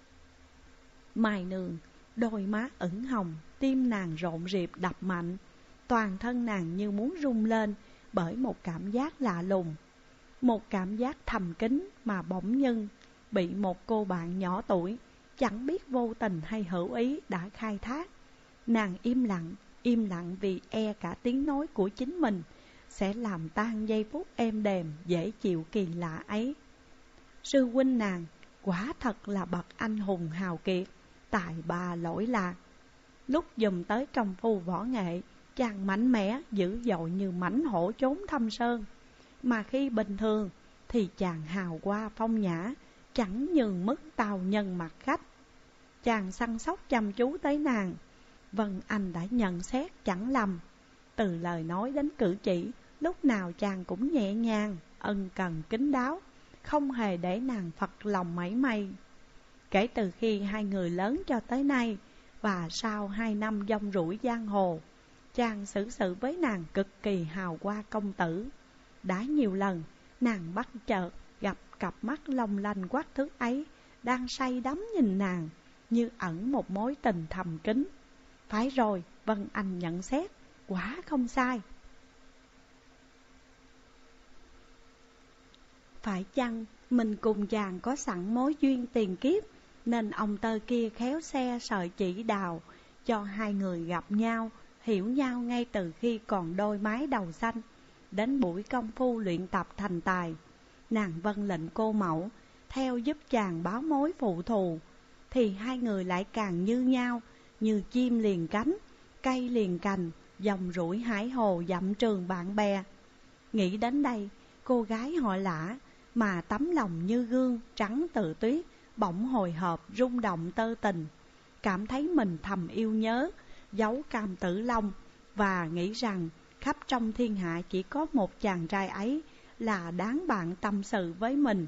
Mai Nương đôi má ửng hồng, tim nàng rộn rịp đập mạnh, toàn thân nàng như muốn rung lên bởi một cảm giác lạ lùng. Một cảm giác thầm kín mà bỗng nhiên bị một cô bạn nhỏ tuổi, chẳng biết vô tình hay hữu ý đã khai thác. Nàng im lặng vì e cả tiếng nói của chính mình sẽ làm tan giây phút êm đềm dễ chịu kỳ lạ ấy. Sư huynh nàng quả thật là bậc anh hùng hào kiệt, tài ba lỗi lạc. Lúc dùm tới công phu võ nghệ, chàng mạnh mẽ dữ dội như mãnh hổ trốn thâm sơn. Mà khi bình thường thì chàng hào hoa phong nhã, chẳng nhường mức tào nhân mặt khách. Chàng săn sóc chăm chú tới nàng, Vân Anh đã nhận xét chẳng lầm. Từ lời nói đến cử chỉ, lúc nào chàng cũng nhẹ nhàng, ân cần kín đáo, không hề để nàng phật lòng mảy may. Kể từ khi hai người lớn cho tới nay, và sau 2 năm dông rủi giang hồ, chàng xử sự với nàng cực kỳ hào hoa công tử. Đã nhiều lần nàng bắt chợt gặp cặp mắt long lanh quắc thước ấy đang say đắm nhìn nàng, như ẩn một mối tình thầm kín. Phải rồi, Vân Anh nhận xét quả không sai. Phải chăng mình cùng chàng có sẵn mối duyên tiền kiếp, nên ông tơ kia khéo xe sợi chỉ đào cho hai người gặp nhau, hiểu nhau ngay từ khi còn đôi mái đầu xanh. Đến buổi công phu luyện tập thành tài, nàng vâng lệnh cô mẫu theo giúp chàng báo mối phụ thù, thì hai người lại càng như nhau, như chim liền cánh, cây liền cành, dòng rủi hải hồ dặm trường bạn bè. Nghĩ đến đây, cô gái họ Lã mà tấm lòng như gương trắng tự tuyết bỗng hồi hộp rung động tơ tình, cảm thấy mình thầm yêu nhớ dấu Cam Tử Long, và nghĩ rằng khắp trong thiên hạ chỉ có một chàng trai ấy là đáng bạn tâm sự với mình.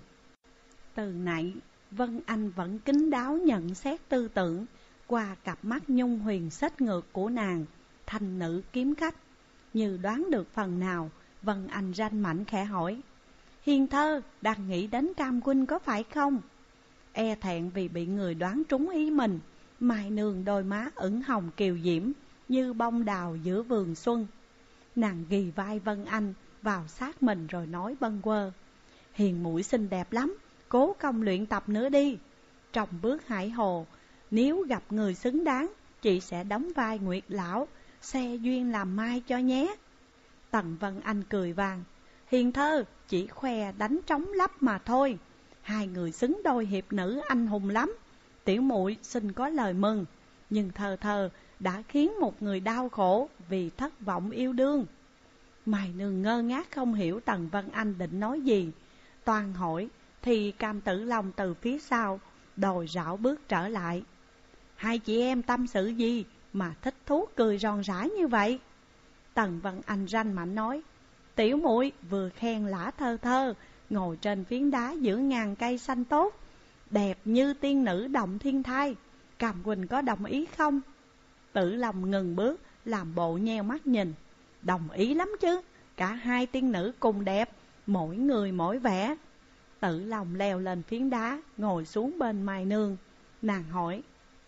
Từ nãy Vân Anh vẫn kín đáo nhận xét tư tưởng qua cặp mắt nhung huyền xếch ngược của nàng, thành nữ kiếm khách. Như đoán được phần nào, Vân Anh ranh mảnh khẽ hỏi: Hiền thơ đang nghĩ đến Cam huynh có phải không? E thẹn vì bị người đoán trúng ý mình, Mai Nương đôi má ửng hồng kiều diễm như bông đào giữa vườn xuân. Nàng ghì vai Vân Anh vào sát mình rồi nói bâng quơ: Hiền muội xinh đẹp lắm, cố công luyện tập nữa đi. Trong bước hải hồ, nếu gặp người xứng đáng, chị sẽ đóng vai Nguyệt lão, xe duyên làm mai cho nhé. Tần Vân Anh cười vàng: Hiền thơ chỉ khoe đánh trống lắp mà thôi. Hai người xứng đôi hiệp nữ anh hùng lắm. Tiểu muội xin có lời mừng, nhưng thơ thơ đã khiến một người đau khổ vì thất vọng yêu đương. Mai Nương ngơ ngác không hiểu Tần Vân Anh định nói gì. Toàn hỏi thì Cam Tử Long từ phía sau đồi rảo bước trở lại. Hai chị em tâm sự gì mà thích thú cười ròn rã như vậy? Tần Vân Anh ranh mảnh nói: Tiểu muội vừa khen Lã thơ thơ ngồi trên phiến đá giữa ngàn cây xanh tốt, đẹp như tiên nữ động thiên thai. Cam huynh có đồng ý không? Tử Long ngừng bước, làm bộ nheo mắt nhìn. Đồng ý lắm chứ, cả hai tiên nữ cùng đẹp, mỗi người mỗi vẻ. Tử Long leo lên phiến đá, ngồi xuống bên Mai Nương. Nàng hỏi: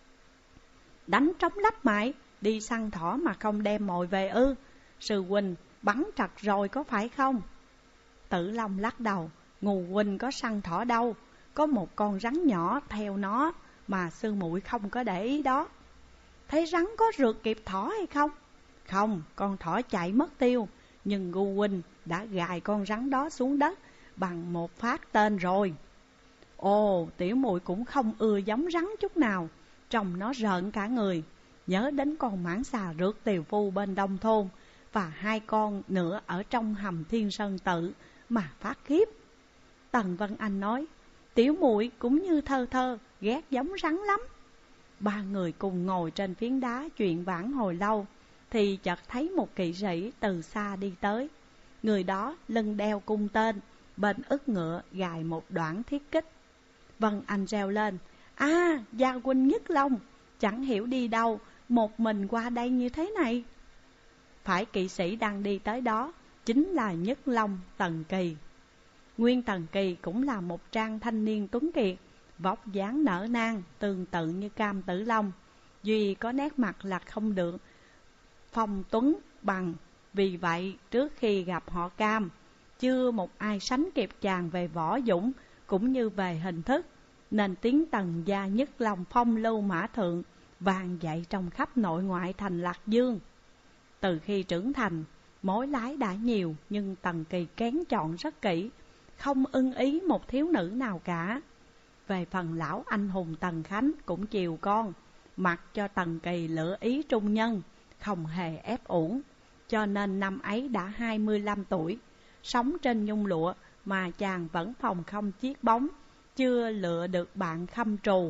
Đánh trống lắp mãi, đi săn thỏ mà không đem mồi về ư? Sư huynh bắn trật rồi có phải không? Tử Long lắc đầu: Ngù huynh có săn thỏ đâu, có một con rắn nhỏ theo nó mà sư muội không có để ý đó. Thấy rắn có rượt kịp thỏ hay không? Không, con thỏ chạy mất tiêu, nhưng Ngu huynh đã gài con rắn đó xuống đất bằng một phát tên rồi. Ồ, tiểu muội cũng không ưa giống rắn chút nào, trông nó rợn cả người. Nhớ đến con mãng xà rượt tiều phu bên đông thôn và 2 con nữa ở trong hầm Thiên Sơn Tự mà phát khiếp. Tần Vân Anh nói, tiểu muội cũng như Thơ Thơ ghét giống rắn lắm. 3 người cùng ngồi trên phiến đá chuyện vãn hồi lâu, thì chợt thấy một kỵ sĩ từ xa đi tới. Người đó lưng đeo cung tên, bên ức ngựa gài một đoạn thiết kích. Vân Anh reo lên, Gia huynh Nhất Long, chẳng hiểu đi đâu, một mình qua đây như thế này. Phải kỵ sĩ đang đi tới đó chính là Nhất Long Tần Kỳ. Nguyên Tần Kỳ cũng là một trang thanh niên tuấn kiệt, vóc dáng nở nang, tương tự như Cam Tử Long, duy có nét mặt là không được phong tuấn bằng. Vì vậy trước khi gặp họ Cam, chưa một ai sánh kịp chàng về võ dũng cũng như về hình thức, nên tiếng Tần gia Nhất Long phong lưu mã thượng vang dậy trong khắp nội ngoại thành Lạc Dương. Từ khi trưởng thành, mối lái đã nhiều, nhưng Tần Kỳ kén chọn rất kỹ, không ưng ý một thiếu nữ nào cả. Về phần lão anh hùng Tần Khánh cũng chiều con, mặc cho Tần Kỳ lựa ý trung nhân, không hề ép uổng. Cho nên năm ấy đã 25 tuổi, sống trên nhung lụa mà chàng vẫn phòng không chiếc bóng, chưa lựa được bạn khâm trù.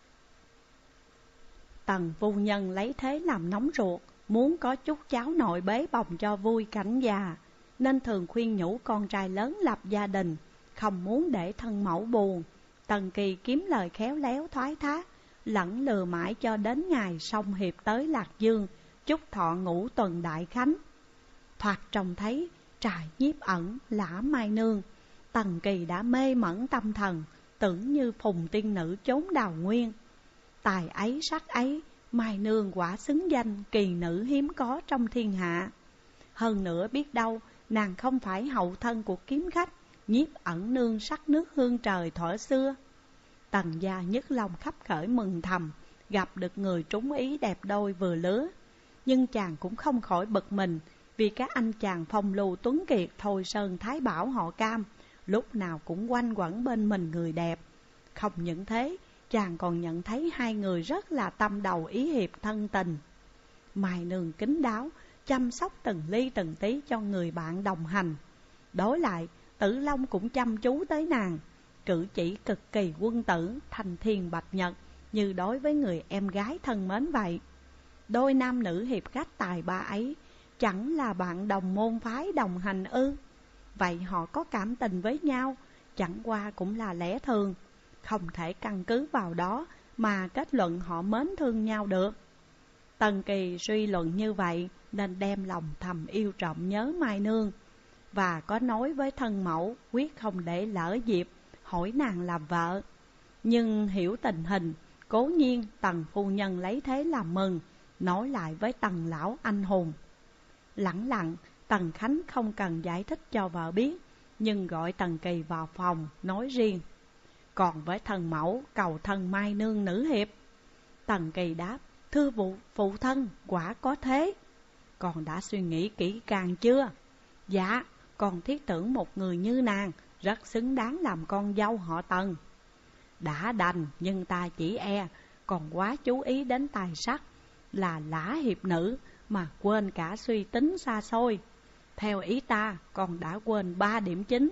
Tần phu nhân lấy thế làm nóng ruột, muốn có chút cháu nội bế bồng cho vui cảnh già, nên thường khuyên nhủ con trai lớn lập gia đình, không muốn để thân mẫu buồn. Tần Kỳ kiếm lời khéo léo thoái thác, lẫn lừa mãi cho đến ngày song hiệp tới Lạc Dương, chúc thọ ngũ tuần đại khánh. Thoạt trông thấy trại nhiếp ẩn lã Mai Nương, Tần Kỳ đã mê mẩn tâm thần, tưởng như phùng tiên nữ chốn đào nguyên. Tài ấy sắc ấy, Mai Nương quả xứng danh kỳ nữ hiếm có trong thiên hạ. Hơn nữa biết đâu nàng không phải hậu thân của kiếm khách nhiếp ẩn nương sắc nước hương trời thuở xưa. Tần gia Nhất Long khắp khởi mừng thầm, gặp được người trúng ý đẹp đôi vừa lứa. Nhưng chàng cũng không khỏi bực mình, vì các anh chàng phong lưu tuấn kiệt Thôi Sơn Thái Bảo họ Cam lúc nào cũng quanh quẩn bên mình người đẹp. Không những thế, chàng còn nhận thấy 2 người rất là tâm đầu ý hiệp thân tình. Mai Nương kín đáo, chăm sóc từng ly từng tí cho người bạn đồng hành. Đối lại, Tử Long cũng chăm chú tới nàng, cử chỉ cực kỳ quân tử, thanh thiên bạch nhật, như đối với người em gái thân mến vậy. Đôi nam nữ hiệp khách tài ba ấy chẳng là bạn đồng môn phái đồng hành ư? Vậy họ có cảm tình với nhau, chẳng qua cũng là lẽ thường, không thể căn cứ vào đó mà kết luận họ mến thương nhau được. Tần Kỳ suy luận như vậy nên đem lòng thầm yêu trọng nhớ Mai Nương, và có nói với thân mẫu quyết không để lỡ dịp hỏi nàng làm vợ. Nhưng hiểu tình hình, cố nhiên Tần phu nhân lấy thế làm mừng, nói lại với Tần lão anh hùng. Lẳng lặng, Tần Khánh không cần giải thích cho vợ biết, nhưng gọi Tần Kỳ vào phòng nói riêng. Còn với thần mẫu cầu thân Mai Nương nữ hiệp. Tần Kỳ đáp, thưa phụ thân, quả có thế. Con đã suy nghĩ kỹ càng chưa? Dạ, con thiết tưởng một người như nàng rất xứng đáng làm con dâu họ Tần. Đã đành, nhưng ta chỉ còn quá chú ý đến tài sắc, là lã hiệp nữ, mà quên cả suy tính xa xôi. Theo ý ta, con đã quên 3 điểm chính.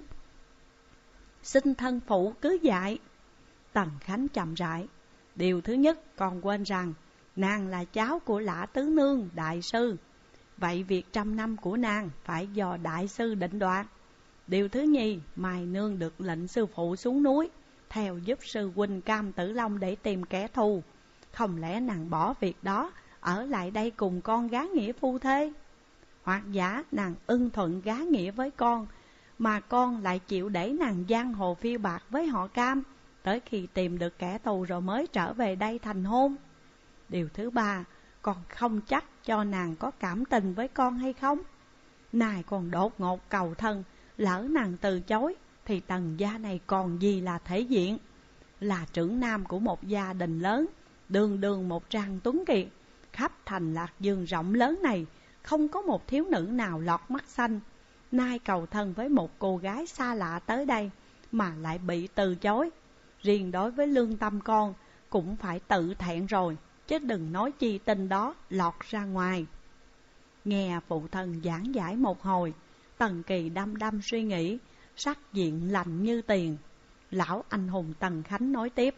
Xin thân phụ cứ dạy. Tần Khánh chậm rãi. Điều thứ nhất, con quên rằng nàng là cháu của Lã Tứ Nương đại sư. Vậy việc trăm năm của nàng phải do đại sư định đoạt. Điều thứ nhì, Mai Nương được lệnh sư phụ xuống núi theo giúp sư huynh Cam Tử Long để tìm kẻ thù. Không lẽ nàng bỏ việc đó ở lại đây cùng con gá nghĩa phu thê? Hoặc giả nàng ưng thuận gá nghĩa với con, mà con lại chịu để nàng giang hồ phiêu bạc với họ Cam, tới khi tìm được kẻ thù rồi mới trở về đây thành hôn. Điều thứ ba, con không chắc cho nàng có cảm tình với con hay không. Này còn đột ngột cầu thân, lỡ nàng từ chối thì Tần gia này còn gì là thể diện. Là trưởng nam của một gia đình lớn, đường đường một trang tuấn kiệt, khắp thành Lạc Dương rộng lớn này, không có một thiếu nữ nào lọt mắt xanh. Nay cầu thân với một cô gái xa lạ tới đây mà lại bị từ chối. Riêng đối với lương tâm con cũng phải tự thẹn rồi, chứ đừng nói chi tin đó lọt ra ngoài. Nghe phụ thân giảng giải một hồi, Tần Kỳ đăm đăm suy nghĩ, sắc diện lạnh như tiền. Lão anh hùng Tần Khánh nói tiếp: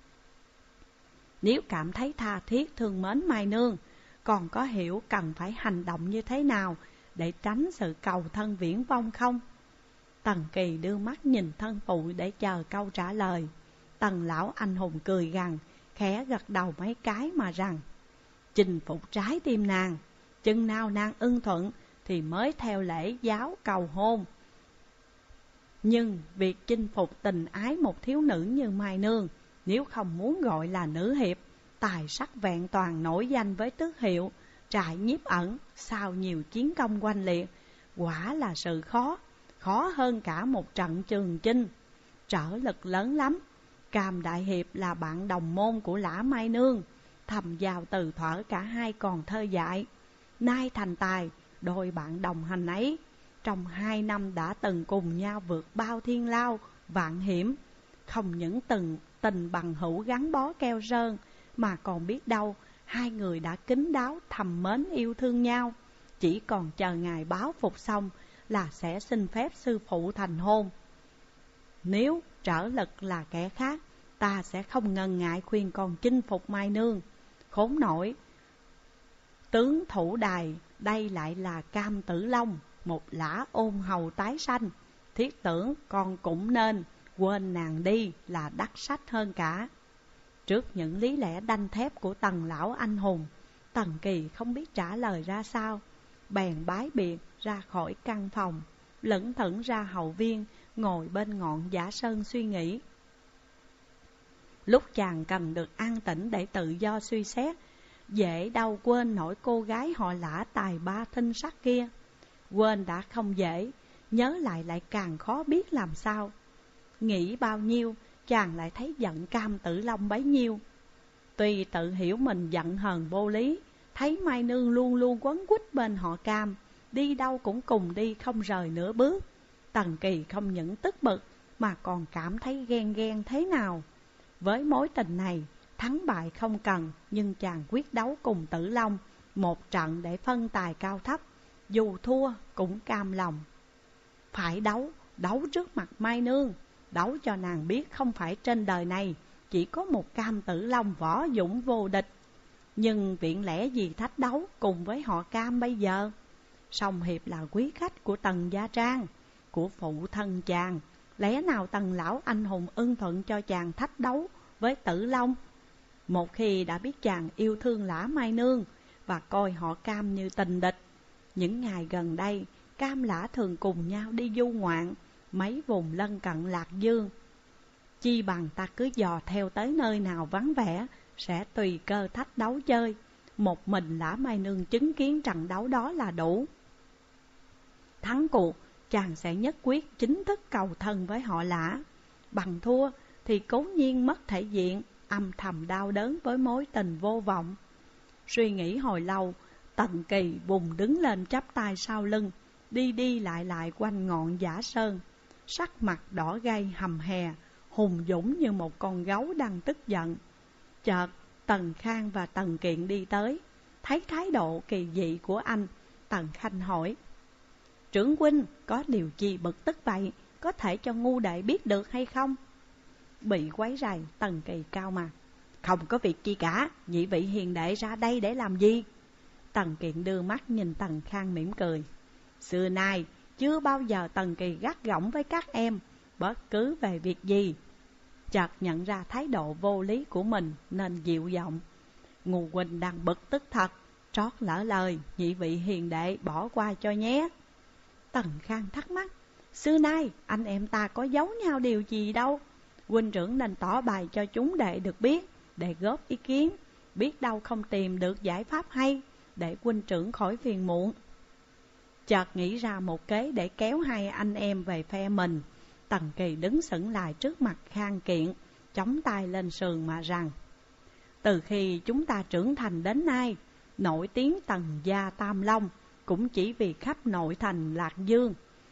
nếu cảm thấy tha thiết thương mến Mai Nương, còn có hiểu cần phải hành động như thế nào để tránh sự cầu thân viễn vong không? Tần Kỳ đưa mắt nhìn thân phụ để chờ câu trả lời. Tần lão anh hùng cười gằn, khẽ gật đầu mấy cái mà rằng: chinh phục trái tim nàng, chừng nào nàng ưng thuận thì mới theo lễ giáo cầu hôn. Nhưng việc chinh phục tình ái một thiếu nữ như Mai Nương, nếu không muốn gọi là nữ hiệp, tài sắc vẹn toàn nổi danh với tước hiệu, trại nhiếp ẩn, sau nhiều chiến công oanh liệt, quả là sự khó hơn cả một trận trường chinh. Trở lực lớn lắm. Cam đại hiệp là bạn đồng môn của Lã Mai Nương, thầm giao từ thuở cả hai còn thơ dại. Nay thành tài, đôi bạn đồng hành ấy trong 2 năm đã từng cùng nhau vượt bao thiên lao, vạn hiểm. Không những tình bằng hữu gắn bó keo sơn, mà còn biết đâu hai người đã kín đáo thầm mến yêu thương nhau. Chỉ còn chờ ngày báo phục xong là sẽ xin phép sư phụ thành hôn. Nếu Trở Lực là kẻ khác, ta sẽ không ngần ngại khuyên con chinh phục Mai Nương. Khốn nổi, tướng thủ đài đây lại là Cam Tử Long, một lã ôn hầu tái sanh. Thiết tưởng con cũng nên quên nàng đi là đắc sách hơn cả. Trước những lý lẽ đanh thép của Tần lão anh hùng, Tần Kỳ không biết trả lời ra sao, bèn bái biệt ra khỏi căn phòng, lững thững ra hậu viên, ngồi bên ngọn giả sơn suy nghĩ. Lúc chàng cần được an tĩnh để tự do suy xét, dễ đâu quên nổi cô gái họ Lã tài ba thinh sắc kia. Quên đã không dễ, nhớ lại càng khó biết làm sao. Nghĩ bao nhiêu, chàng lại thấy giận Cam Tử Long bấy nhiêu. Tuy tự hiểu mình giận hờn vô lý, thấy Mai Nương luôn luôn quấn quýt bên họ Cam, đi đâu cũng cùng đi không rời nửa bước, Tần Kỳ không những tức bực mà còn cảm thấy ghen thế nào. Với mối tình này, thắng bại không cần, nhưng chàng quyết đấu cùng Tử Long một trận để phân tài cao thấp, dù thua cũng cam lòng. Phải đấu trước mặt Mai Nương, đấu cho nàng biết không phải trên đời này chỉ có một Cam Tử Long võ dũng vô địch. Nhưng viện lẽ gì thách đấu cùng với họ Cam bây giờ? Song hiệp là quý khách của Tần gia trang, của phụ thân chàng, lẽ nào Tần lão anh hùng ưng thuận cho chàng thách đấu với Tử Long? Một khi đã biết chàng yêu thương Lã Mai Nương và coi họ Cam như tình địch, những ngày gần đây Cam Lã thường cùng nhau đi du ngoạn mấy vùng lân cận Lạc Dương. Chi bằng ta cứ dò theo tới nơi nào vắng vẻ, sẽ tùy cơ thách đấu chơi. Một mình Lã Mai Nương chứng kiến trận đấu đó là đủ. Thắng cuộc, chàng sẽ nhất quyết chính thức cầu thân với họ Lã. Bằng thua thì cố nhiên mất thể diện, âm thầm đau đớn với mối tình vô vọng. Suy nghĩ hồi lâu, Tần Kỳ vùng đứng lên chắp tay sau lưng, đi lại quanh ngọn giả sơn, sắc mặt đỏ gay hầm hè, hùng dũng như một con gấu đang tức giận. Chợt Tần Khang và Tần Kiện đi tới, thấy thái độ kỳ dị của anh, Tần Khanh hỏi: trưởng huynh có điều chi bực tức vậy, có thể cho ngu đệ biết được hay không? Bị quấy rầy, Tần Kỳ cao mặt: không có việc chi cả, nhị vị hiền đệ ra đây để làm gì? Tần Kiện đưa mắt nhìn Tần Khang mỉm cười: xưa nay chưa bao giờ Tần Kỳ gắt gỏng với các em, bất cứ về việc gì. Chợt nhận ra thái độ vô lý của mình nên dịu giọng: ngu huynh đang bực tức thật, trót lỡ lời, nhị vị hiền đệ bỏ qua cho nhé. Tần Khang thắc mắc: xưa nay anh em ta có giấu nhau điều gì đâu, huynh trưởng nên tỏ bày cho chúng đệ được biết, để góp ý kiến, biết đâu không tìm được giải pháp hay, để huynh trưởng khỏi phiền muộn. Chợt nghĩ ra một kế để kéo hai anh em về phe mình, Tần Kỳ đứng sững lại trước mặt Khang Kiện, chống tay lên sườn mà rằng: từ khi chúng ta trưởng thành đến nay, nổi tiếng Tần gia Tam Long, cũng chỉ vì khắp nội thành Lạc Dương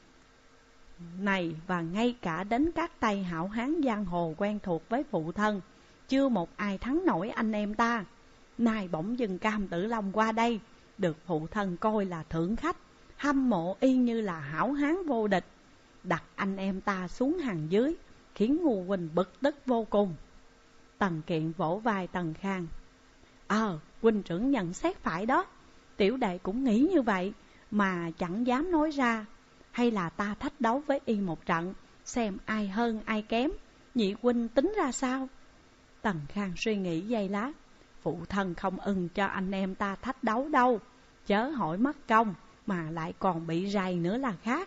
này, và ngay cả đến các tay hảo hán giang hồ quen thuộc với phụ thân, chưa một ai thắng nổi anh em ta. Nay bỗng dưng Cam Tử Long qua đây, được phụ thân coi là thượng khách, hâm mộ y như là hảo hán vô địch, đặt anh em ta xuống hàng dưới, khiến Ngô huynh bực tức vô cùng. Tần Kiện vỗ vai Tần Khang. Huynh trưởng nhận xét phải đó, tiểu đệ cũng nghĩ như vậy, mà chẳng dám nói ra. Hay là ta thách đấu với y một trận, xem ai hơn ai kém, nhị huynh tính ra sao? Tần Khang suy nghĩ giây lát. Phụ thân không ưng cho anh em ta thách đấu đâu, chớ hỏi mất công, mà lại còn bị rầy nữa là khác.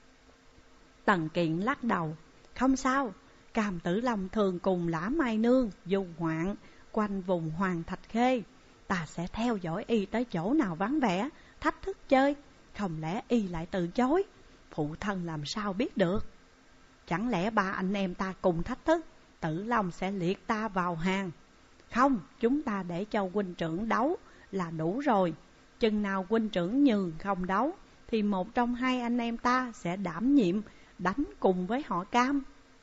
Tần Kiện lắc đầu. Không sao, Cam Tử Long thường cùng Lã Mai Nương du ngoạn quanh vùng Hoàng Thạch Khê. Ta sẽ theo dõi y tới chỗ nào vắng vẻ, thách thức chơi. Không lẽ y lại từ chối? Phụ thân làm sao biết được? Chẳng lẽ ba anh em ta cùng thách thức, Tử Long sẽ liệt ta vào hàng? Không, chúng ta để cho huynh trưởng đấu là đủ rồi. Chừng nào huynh trưởng nhường không đấu, thì một trong hai anh em ta sẽ đảm nhiệm đánh cùng với họ Cam.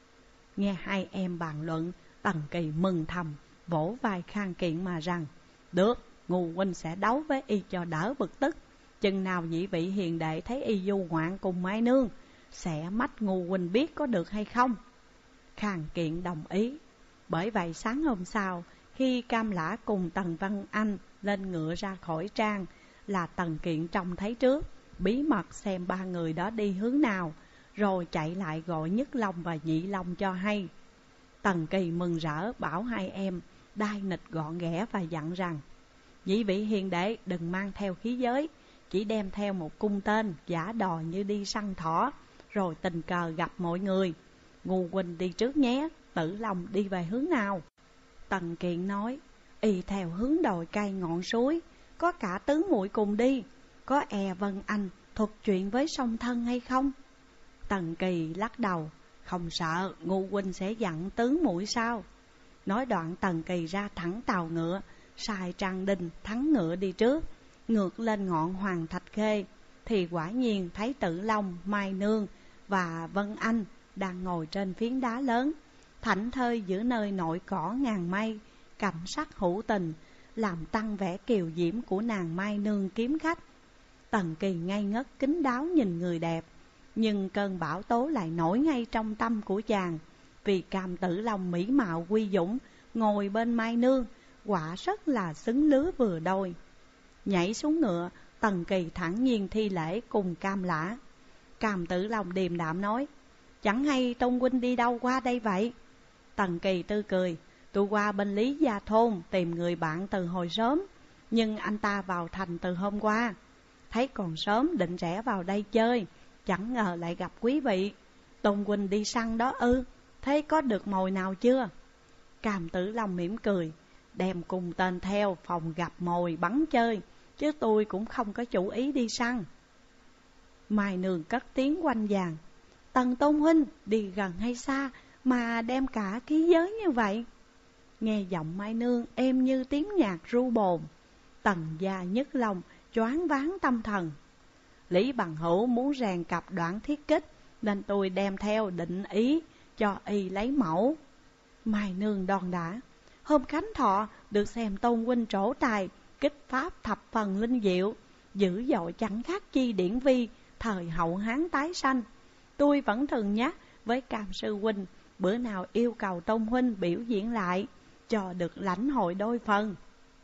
Nghe hai em bàn luận, Tần Kỳ mừng thầm, vỗ vai Khang Kiện mà rằng: được, Ngô huynh sẽ đấu với y cho đỡ bực tức. Chừng nào nhị vị hiền đệ thấy y du ngoạn cùng Mai Nương, sẽ mách Ngô huynh biết có được hay không? Khang Kiện đồng ý. Bởi vậy sáng hôm sau, khi Cam Lã cùng Tần Văn Anh lên ngựa ra khỏi trang, là Tần Kiện trông thấy trước, bí mật xem ba người đó đi hướng nào, rồi chạy lại gọi Nhất Long và Nhị Long cho hay. Tần Kỳ mừng rỡ bảo hai em đai nịch gọn ghẽ và dặn rằng: nhị vị hiền đệ đừng mang theo khí giới, chỉ đem theo một cung tên giả đò như đi săn thỏ, rồi tình cờ gặp mọi người. Ngô huynh đi trước nhé, Tử Long đi về hướng nào? Tần Kiện nói: y theo hướng đồi cây ngọn suối, có cả tứ muội cùng đi, có e Vân Anh thuật chuyện với song thân hay không? Tần Kỳ lắc đầu: không sợ, Ngô huynh sẽ dặn tứ muội sao? Nói đoạn Tần Kỳ ra thẳng tàu ngựa, sai Trang Đinh thắng ngựa đi trước, ngược lên ngọn Hoàng Thạch Khê, thì quả nhiên thấy Tử Long, Mai Nương và Vân Anh đang ngồi trên phiến đá lớn, thảnh thơi giữa nơi nội cỏ ngàn mây. Cảnh sắc hữu tình làm tăng vẻ kiều diễm của nàng Mai Nương kiếm khách. Tần Kỳ ngây ngất kín đáo nhìn người đẹp, nhưng cơn bão tố lại nổi ngay trong tâm của chàng. Vì Cam Tử Long mỹ mạo quy dũng ngồi bên Mai Nương, quả rất là xứng lứa vừa đôi. Nhảy xuống ngựa, Tần Kỳ thản nhiên thi lễ cùng Cam Lã. Cam Tử Long điềm đạm nói: chẳng hay Tôn huynh đi đâu qua đây vậy? Tần Kỳ tươi cười: tôi qua bên Lý Gia Thôn tìm người bạn từ hồi sớm, nhưng anh ta vào thành từ hôm qua. Thấy còn sớm định rẽ vào đây chơi, chẳng ngờ lại gặp quý vị. Tôn huynh đi săn đó ư? Thế có được mồi nào chưa? Cam Tử Long mỉm cười: đem cùng tên theo phòng gặp mồi bắn chơi, chứ tôi cũng không có chủ ý đi săn. Mai Nương cất tiếng quanh vàng: Tần Tôn huynh đi gần hay xa mà đem cả khí giới như vậy? Nghe giọng Mai Nương êm như tiếng nhạc ru bồn, Tần gia Nhất Long choáng váng tâm thần. Lý Bằng Hữu muốn rèn cặp đoạn thiết kích, nên tôi đem theo định ý cho y lấy mẫu. Mai Nương đòn đả: hôm khánh thọ được xem Tôn huynh trổ tài, kích pháp thập phần linh diệu, dữ dội chẳng khác chi điển vi thời hậu Hán tái sanh. Tôi vẫn thường nhắc với Cam sư huynh, bữa nào yêu cầu Tôn huynh biểu diễn lại, cho được lãnh hội đôi phần.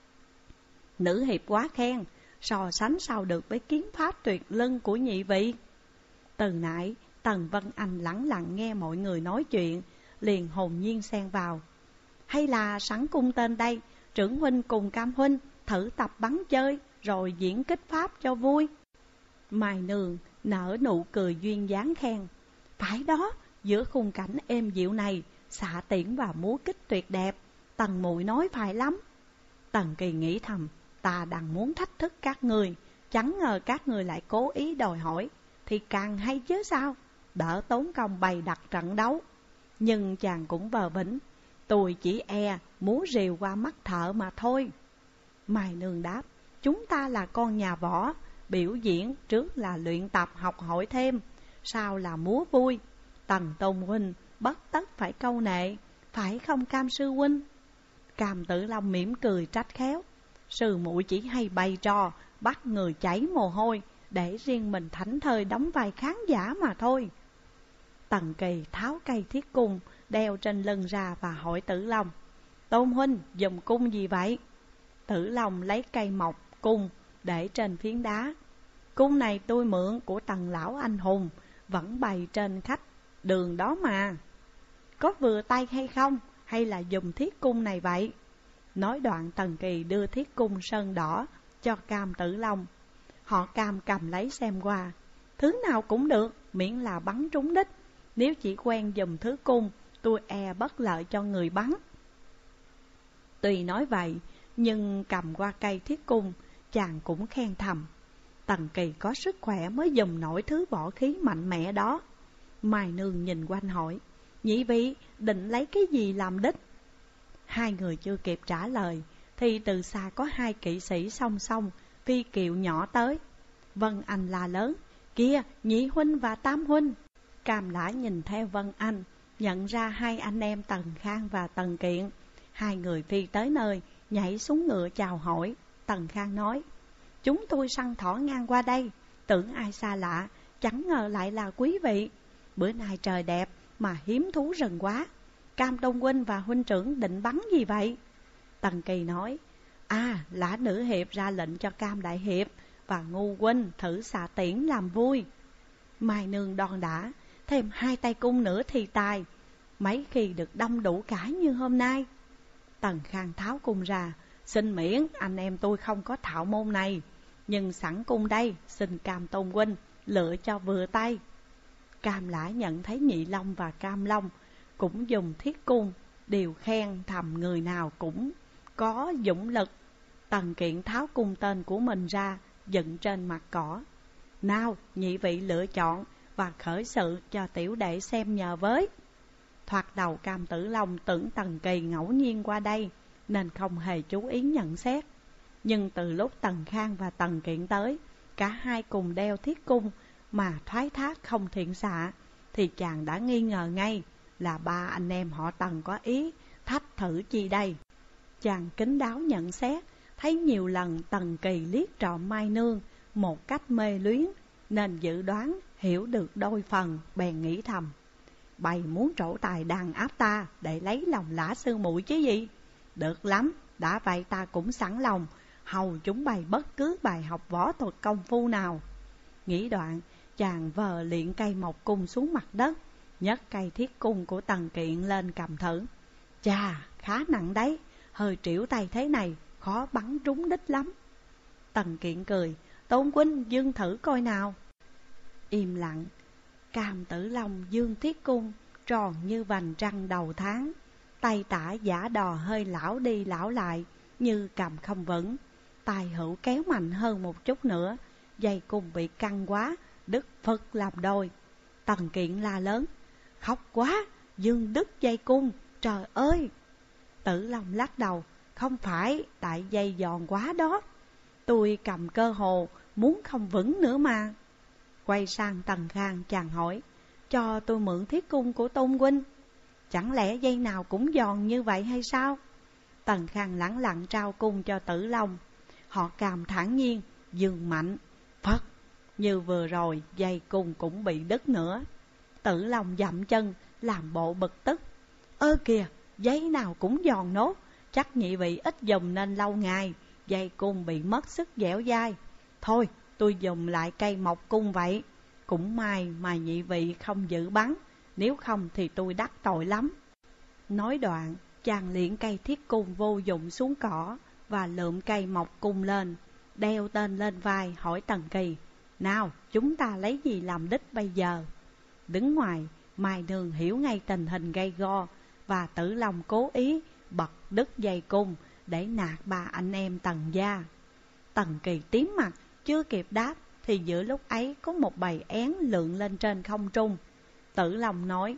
Nữ hiệp quá khen, so sánh sao được với kiếm pháp tuyệt lưng của nhị vị. Từ nãy Tần Vân Anh lẳng lặng nghe mọi người nói chuyện, liền hồn nhiên xen vào: hay là sẵn cung tên đây, trưởng huynh cùng Cam huynh thử tập bắn chơi, rồi diễn kích pháp cho vui. Mai Nương nở nụ cười duyên dáng khen: phải đó, giữa khung cảnh êm dịu này, xạ tiễn và múa kích tuyệt đẹp, Tần muội nói phải lắm. Tần Kỳ nghĩ thầm: ta đang muốn thách thức các người, chẳng ngờ các người lại cố ý đòi hỏi, thì càng hay chứ sao, đỡ tốn công bày đặt trận đấu. Nhưng chàng cũng vờ vĩnh: tôi chỉ e múa rìu qua mắt thợ mà thôi. Mai Nương đáp: chúng ta là con nhà võ, biểu diễn trước là luyện tập học hỏi thêm, sau là múa vui. Tần Tôn huynh bất tất phải câu nệ, phải không Cam sư huynh? Cam Tử Long mỉm cười trách khéo: sư muội chỉ hay bày trò, bắt người chảy mồ hôi, để riêng mình thảnh thơi đóng vai khán giả mà thôi. Tần Kỳ tháo cây thiết cung đeo trên lưng ra và hỏi Tử Long: Tôn huynh dùng cung gì vậy? Tử Long lấy cây mộc cung để trên phiến đá. Cung này tôi mượn của Tần lão anh hùng, vẫn bày trên khách đường đó mà. Có vừa tay hay không, hay là dùng thiết cung này vậy? Nói đoạn Tần Kỳ đưa thiết cung sơn đỏ cho Cam Tử Long. Họ Cam cầm lấy xem qua. Thứ nào cũng được, miễn là bắn trúng đích. Nếu chỉ quen dùng thứ cung, tôi e bất lợi cho người bắn. Tuy nói vậy, nhưng cầm qua cây thiết cung, chàng cũng khen thầm: Tần Kỳ có sức khỏe mới dùng nổi thứ võ khí mạnh mẽ đó. Mai Nương nhìn quanh hỏi: nhị vị định lấy cái gì làm đích? Hai người chưa kịp trả lời, thì từ xa có hai kỵ sĩ song song phi kiệu nhỏ tới. Vân Anh la lớn: Kìa, nhị huynh và tam huynh! Cam Lã nhìn theo Vân Anh, nhận ra hai anh em Tần Khang và Tần Kiện. Hai người phi tới nơi, nhảy xuống ngựa chào hỏi. Tần Khang nói: chúng tôi săn thỏ ngang qua đây, tưởng ai xa lạ, chẳng ngờ lại là quý vị. Bữa nay trời đẹp mà hiếm thú rừng quá. Cam Đông huynh và huynh trưởng định bắn gì vậy? Tần Kỳ nói: Lã nữ hiệp ra lệnh cho Cam đại hiệp và Ngu huynh thử xạ tiễn làm vui. Mai Nương đon đả: thêm hai tay cung nữa thì tài, mấy khi được đông đủ cả như hôm nay. Tần Khang tháo cung ra: xin miễn, anh em tôi không có thạo môn này, nhưng sẵn cung đây, xin Cam Tôn huynh lựa cho vừa tay. Cam Lã nhận thấy Nhị Long và Cam Long cũng dùng thiết cung, đều khen thầm người nào cũng có dũng lực. Tần Kiện tháo cung tên của mình ra, dựng trên mặt cỏ. Nào, nhị vị lựa chọn và khởi sự cho tiểu đệ xem nhờ với. Thoạt đầu Cam Tử Long tưởng Tần Kỳ ngẫu nhiên qua đây, nên không hề chú ý nhận xét. Nhưng từ lúc Tần Khang và Tần Kiện tới, cả hai cùng đeo thiết cung mà thoái thác không thiện xạ, thì chàng đã nghi ngờ ngay là ba anh em họ Tần có ý thách thử chi đây. Chàng kín đáo nhận xét, thấy nhiều lần Tần Kỳ liếc trộm Mai Nương một cách mê luyến, nên dự đoán hiểu được đôi phần, bèn nghĩ thầm: bày muốn trổ tài đàn áp ta để lấy lòng Lã sư muội chứ gì. Được lắm, đã vậy ta cũng sẵn lòng hầu chúng bày bất cứ bài học võ thuật công phu nào. Nghĩ đoạn, chàng vờ luyện cây mộc cung xuống mặt đất, nhấc cây thiết cung của Tần Kiện lên cầm thử. Chà, khá nặng đấy, hơi trĩu tay thế này, khó bắn trúng đích lắm. Tần Kiện cười: Tôn huynh dương thử coi nào. Im lặng. Cam Tử Long dương thiết cung tròn như vành trăng đầu tháng, tay tả giả đò hơi lão đi lão lại, như cầm không vững. Tài hữu kéo mạnh hơn một chút nữa, dây cung bị căng quá, đứt phật làm đôi. Tần Kiện la lớn: khóc quá, dương đứt dây cung, trời ơi! Tử Long lắc đầu: không phải, tại dây giòn quá đó. Tôi cầm cơ hồ muốn không vững nữa mà. Quay sang Tần Khang, chàng hỏi: cho tôi mượn thiết cung của Tôn huynh. Chẳng lẽ dây nào cũng giòn như vậy hay sao? Tần Khang lẳng lặng trao cung cho Tử Long. Họ Cam thản nhiên dừng mạnh, phật, như vừa rồi dây cung cũng bị đứt nữa. Tử Long dậm chân làm bộ bực tức: ơ kìa, dây nào cũng giòn nốt, chắc nhị vị ít dùng nên lâu ngày dây cung bị mất sức dẻo dai. Thôi, tôi dùng lại cây mộc cung vậy. Cũng may mà nhị vị không giữ bắn, nếu không thì tôi đắc tội lắm. Nói đoạn, chàng liệng cây thiết cung vô dụng xuống cỏ và lượm cây mộc cung lên, đeo tên lên vai, hỏi Tần Kỳ: nào, chúng ta lấy gì làm đích bây giờ? Đứng ngoài, Mai Nương hiểu ngay tình hình gay go, và Tử Long cố ý bật đứt dây cung để nạt ba anh em Tần gia. Tần Kỳ tím mặt, chưa kịp đáp thì giữa lúc ấy có một bầy én lượn lên trên không trung. Tử Long nói: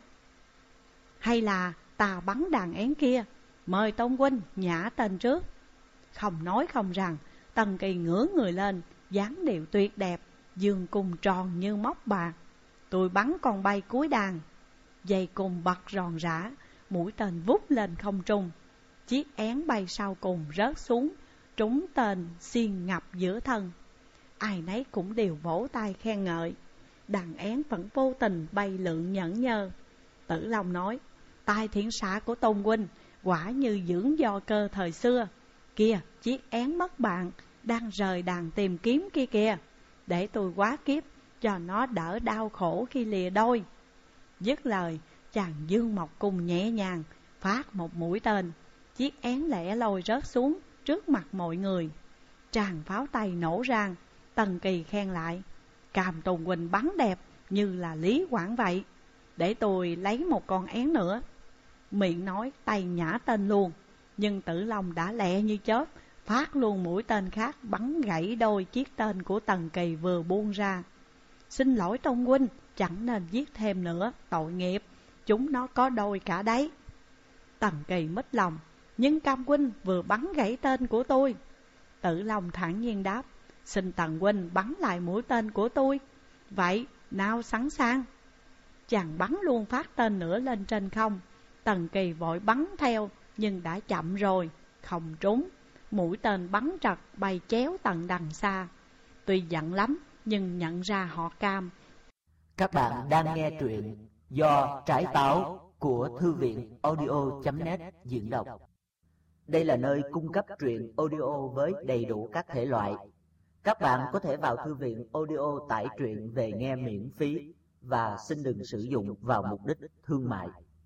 hay là ta bắn đàn én kia, mời Tôn huynh nhả tên trước. Không nói không rằng, Tần Kỳ ngửa người lên, dáng điệu tuyệt đẹp, dương cung tròn như móc bạc. Tôi bắn con bay cuối đàn, dây cung bật ròn rã, mũi tên vút lên không trung. Chiếc én bay sau cùng rớt xuống, trúng tên xiên ngập giữa thân. Ai nấy cũng đều vỗ tay khen ngợi. Đàn én vẫn vô tình bay lượn nhẫn nhơ. Tử Long nói: tài thiện xạ của Tôn huynh quả như dưỡng do cơ thời xưa. Kìa, chiếc én mất bạn đang rời đàn tìm kiếm kia kìa. Để tôi quá kiếp cho nó đỡ đau khổ khi lìa đôi. Dứt lời, chàng dương mộc cung nhẹ nhàng phát một mũi tên. Chiếc én lẻ loi rớt xuống trước mặt mọi người. Tràng pháo tay nổ rang. Tần Kỳ khen lại: Cam Tôn huynh bắn đẹp như là Lý Quảng vậy. Để tôi lấy một con én nữa. Miệng nói tay nhả tên luôn. Nhưng Tử Long đã lẹ như chớp, phát luôn mũi tên khác bắn gãy đôi chiếc tên của Tần Kỳ vừa buông ra. Xin lỗi Tôn huynh, chẳng nên giết thêm nữa, tội nghiệp, chúng nó có đôi cả đấy. Tần Kỳ mít lòng: nhưng Cam huynh vừa bắn gãy tên của tôi. Tử Long thản nhiên đáp: xin Tần huynh bắn lại mũi tên của tôi. Vậy nào, sẵn sàng. Chàng bắn luôn phát tên nữa lên trên không. Tần Kỳ vội bắn theo, nhưng đã chậm rồi, không trúng. Mũi tên bắn trật bay chéo tận đằng xa. Tuy giận lắm, nhưng nhận ra họ Cam. Các bạn đang nghe truyện do Trái Táo của Thư viện audio.net diễn đọc. Đây là nơi cung cấp truyện audio với đầy đủ các thể loại. Các bạn có thể vào thư viện audio tải truyện về nghe miễn phí và xin đừng sử dụng vào mục đích thương mại.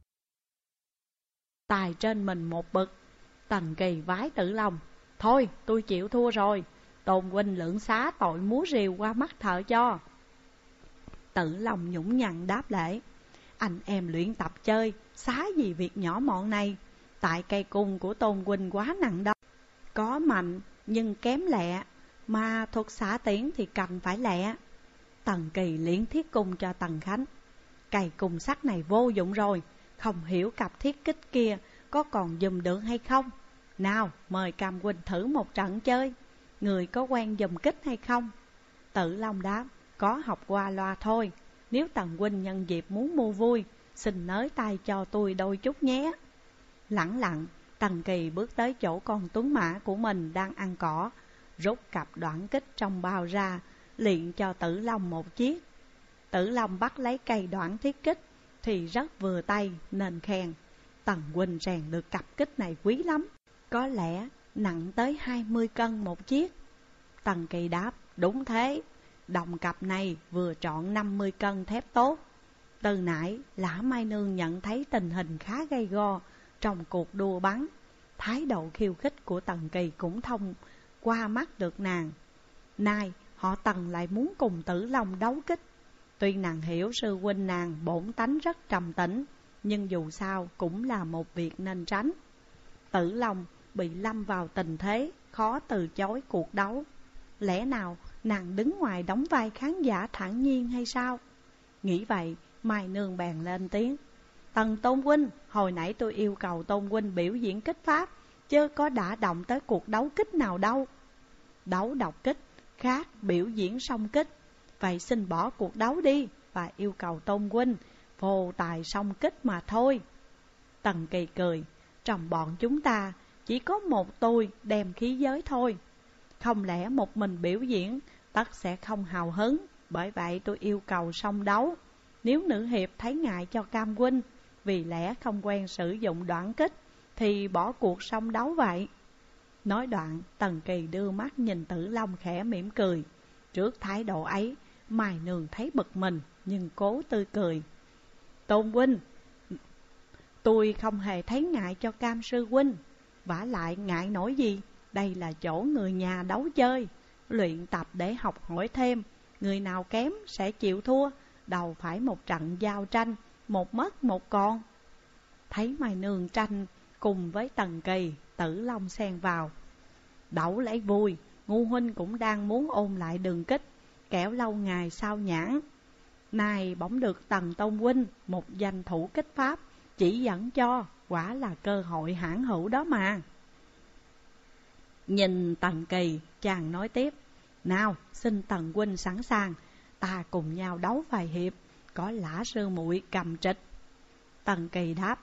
Tài trên mình một bực, Tần Kỳ vái Tử Long: thôi tôi chịu thua rồi, Tôn huynh lượng xá tội múa rìu qua mắt thợ cho. Tử Long nhũng nhặn đáp lễ: anh em luyện tập chơi, xá gì việc nhỏ mọn này. Tại cây cung của Tôn huynh quá nặng đâu. Có mạnh nhưng kém lẹ, mà thuật xả tiễn thì cần phải lẹ. Tần Kỳ liễn thiết cung cho Tần Khánh: cây cung sắt này vô dụng rồi, không hiểu cặp thiết kích kia có còn dùng được hay không. Nào, mời Cam huynh thử một trận chơi. Người có quen dùng kích hay không? Tử Long đáp: có học qua loa thôi. Nếu Tần huynh nhân dịp muốn mua vui, xin nới tay cho tôi đôi chút nhé. Lẳng lặng, Tần Kỳ bước tới chỗ con tuấn mã của mình đang ăn cỏ, rút cặp đoạn kích trong bao ra, liền cho Tử Long một chiếc. Tử Long bắt lấy cây đoạn thiết kích thì rất vừa tay nên khen: Tần huynh rèn được cặp kích này quý lắm, có lẽ nặng tới 20 cân một chiếc. Tần Kỳ đáp: đúng thế, đồng cặp này vừa trọn 50 cân thép tốt. Từ nãy Lã Mai Nương nhận thấy tình hình khá gay go trong cuộc đua bắn. Thái độ khiêu khích của Tần Kỳ cũng thông qua mắt được nàng. Nay họ Tần lại muốn cùng Tử Long đấu kích. Tuy nàng hiểu sư huynh nàng bổn tánh rất trầm tĩnh, nhưng dù sao cũng là một việc nên tránh. Tử Long bị lâm vào tình thế khó từ chối cuộc đấu. Lẽ nào nàng đứng ngoài đóng vai khán giả thản nhiên hay sao? Nghĩ vậy, Mai Nương bèn lên tiếng: Tần Tôn huynh, hồi nãy tôi yêu cầu Tôn huynh biểu diễn kích pháp, chứ có đã động tới cuộc đấu kích nào đâu. Đấu độc kích khác biểu diễn song kích. Vậy xin bỏ cuộc đấu đi và yêu cầu Tôn huynh phô tài song kích mà thôi. Tần Kỳ cười: trong bọn chúng ta chỉ có một tôi đem khí giới thôi. Không lẽ một mình biểu diễn tất sẽ không hào hứng. Bởi vậy tôi yêu cầu song đấu. Nếu nữ hiệp thấy ngại cho Cam huynh vì lẽ không quen sử dụng đoạn kích, thì bỏ cuộc song đấu vậy. Nói đoạn, Tần Kỳ đưa mắt nhìn Tử Long khẽ mỉm cười. Trước thái độ ấy, Mai Nương thấy bực mình nhưng cố tươi cười: Tôn huynh, tôi không hề thấy ngại cho Cam sư huynh. Vả lại ngại nổi gì, đây là chỗ người nhà đấu chơi, luyện tập để học hỏi thêm. Người nào kém sẽ chịu thua, đầu phải một trận giao tranh, một mất một còn. Thấy Mai Nương tranh cùng với Tần Kỳ, Tử Long xen vào: đấu lấy vui, ngu huynh cũng đang muốn ôn lại đường kích, kẻo lâu ngày sao nhãn. Này bỗng được Tần Tôn huynh, một danh thủ kích pháp, chỉ dẫn cho, quả là cơ hội hãn hữu đó mà. Nhìn Tần Kỳ, chàng nói tiếp: Nào, xin Tần huynh sẵn sàng, ta cùng nhau đấu vài hiệp, có Lã sư muội cầm trịch. Tần Kỳ đáp: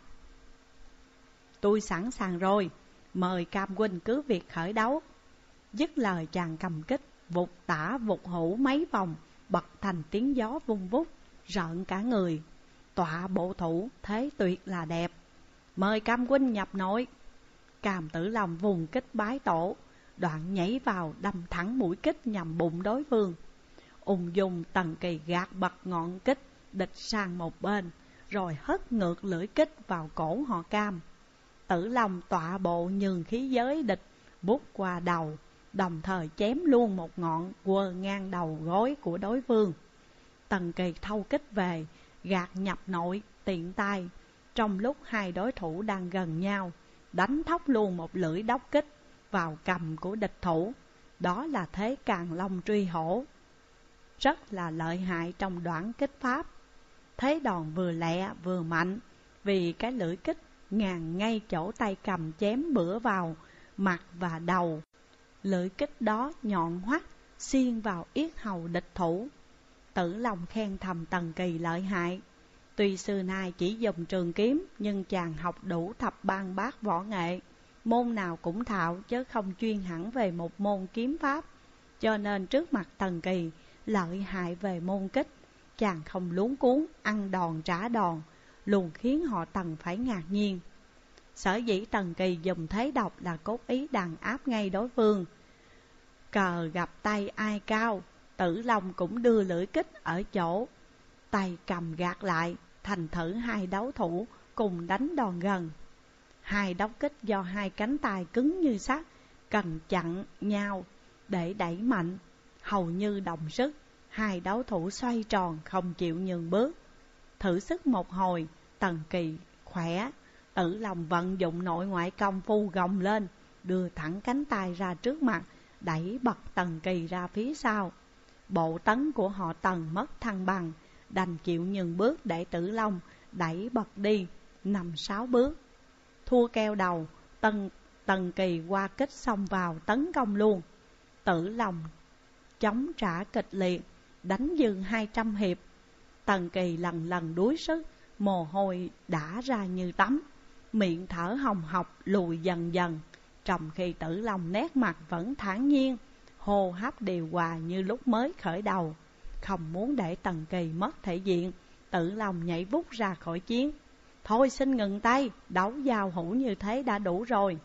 tôi sẵn sàng rồi, mời Cam huynh cứ việc khởi đấu. Dứt lời chàng cầm kích, vụt tả vụt hữu mấy vòng, bật thành tiếng gió vung vút, rợn cả người. Tọa bộ thủ thế tuyệt là đẹp, mời Cam huynh nhập nội. Cam Tử Long vùng kích bái tổ, đoạn nhảy vào đâm thẳng mũi kích nhằm bụng đối phương. Ung dung Tần Kỳ gạt bật ngọn kích địch sang một bên, rồi hất ngược lưỡi kích vào cổ họ Cam. Tử Long tọa bộ nhường khí giới địch, bút qua đầu, đồng thời chém luôn một ngọn quơ ngang đầu gối của đối phương. Tần Kỳ thâu kích về, gạt nhập nội tiện tay. Trong lúc hai đối thủ đang gần nhau, đánh thóc luôn một lưỡi đốc kích vào cầm của địch thủ. Đó là thế Càn Long truy hổ, rất là lợi hại trong đoạn kích pháp. Thế đòn vừa lẹ vừa mạnh, vì cái lưỡi kích ngàn ngay chỗ tay cầm chém bữa vào mặt và đầu. Lưỡi kích đó nhọn hoắt, xiên vào yết hầu địch thủ. Tử Long khen thầm Tần Kỳ lợi hại. Tuy xưa nay chỉ dùng trường kiếm, nhưng chàng học đủ thập bang bát võ nghệ, môn nào cũng thạo chứ không chuyên hẳn về một môn kiếm pháp. Cho nên trước mặt Tần Kỳ lợi hại về môn kích, chàng không luống cuống ăn đòn trả đòn, luôn khiến họ Tần phải ngạc nhiên. Sở dĩ Tần Kỳ dùng thế độc là cốt ý đàn áp ngay đối phương. Cờ gặp tay ai cao, Tử Long cũng đưa lưỡi kích ở chỗ tay cầm gạt lại, thành thử hai đấu thủ cùng đánh đòn gần. Hai đốc kích do hai cánh tay cứng như sắt, cần chặn nhau để đẩy mạnh, hầu như đồng sức. Hai đấu thủ xoay tròn không chịu nhường bước. Thử sức một hồi, Tần Kỳ khỏe, Tử Long vận dụng nội ngoại công phu gồng lên, đưa thẳng cánh tay ra trước mặt, đẩy bật Tần Kỳ ra phía sau. Bộ tấn của họ Tần mất thăng bằng, đành chịu nhường bước để Tử Long đẩy bật đi 5-6 bước. Thua keo đầu, Tần Kỳ qua kích xông vào tấn công luôn. Tử Long chống trả kịch liệt, đánh dư 200 hiệp. Tần Kỳ lần lần đuối sức, mồ hôi đã ra như tắm, miệng thở hồng hộc lùi dần dần, trong khi Tử Long nét mặt vẫn thản nhiên, hô hấp điều hòa như lúc mới khởi đầu. Không muốn để Tần Kỳ mất thể diện, Tử Long nhảy vút ra khỏi chiến. Thôi xin ngừng tay, đấu giao hữu như thế đã đủ rồi.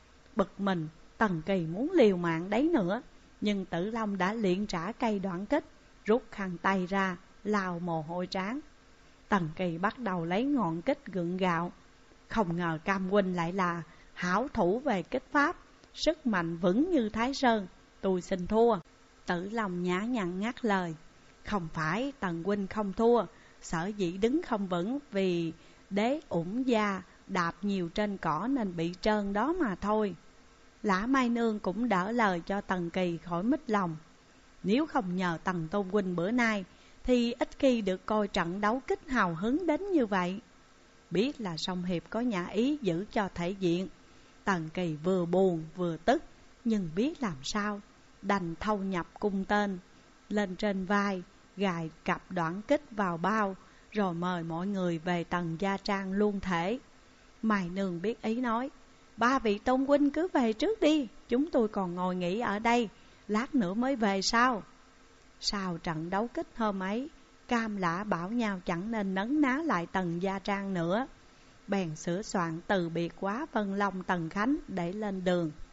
Bực mình, Tần Kỳ muốn liều mạng đấy nữa, nhưng Tử Long đã liền trả cây đoạn kích, rút khăn tay ra, lao mồ hôi trán. Tần Kỳ bắt đầu lấy ngọn kích gượng gạo. Không ngờ Cam huynh lại là hảo thủ về kích pháp, sức mạnh vững như Thái Sơn. Tôi xin thua. Tử Long nhã nhặn ngắt lời. Không phải Tần huynh không thua, sở dĩ đứng không vững vì đế ủng da đạp nhiều trên cỏ nên bị trơn đó mà thôi. Lã Mai Nương cũng đỡ lời cho Tần Kỳ khỏi mít lòng. Nếu không nhờ Tần Tôn huynh bữa nay thì ít khi được coi trận đấu kích hào hứng đến như vậy. Biết là song hiệp có nhã ý giữ cho thể diện, Tần Kỳ vừa buồn vừa tức, nhưng biết làm sao, đành thâu nhập cung tên lên trên vai, gài cặp đoạn kích vào bao, rồi mời mọi người về Tần gia trang luôn thể. Mai Nương biết ý nói, ba vị tôn huynh cứ về trước đi, chúng tôi còn ngồi nghỉ ở đây, lát nữa mới về sau. Sau trận đấu kích hôm ấy, Cam Lã bảo nhau chẳng nên nấn ná lại Tần gia trang nữa, bèn sửa soạn từ biệt quá Vân Long Tần Khánh để lên đường.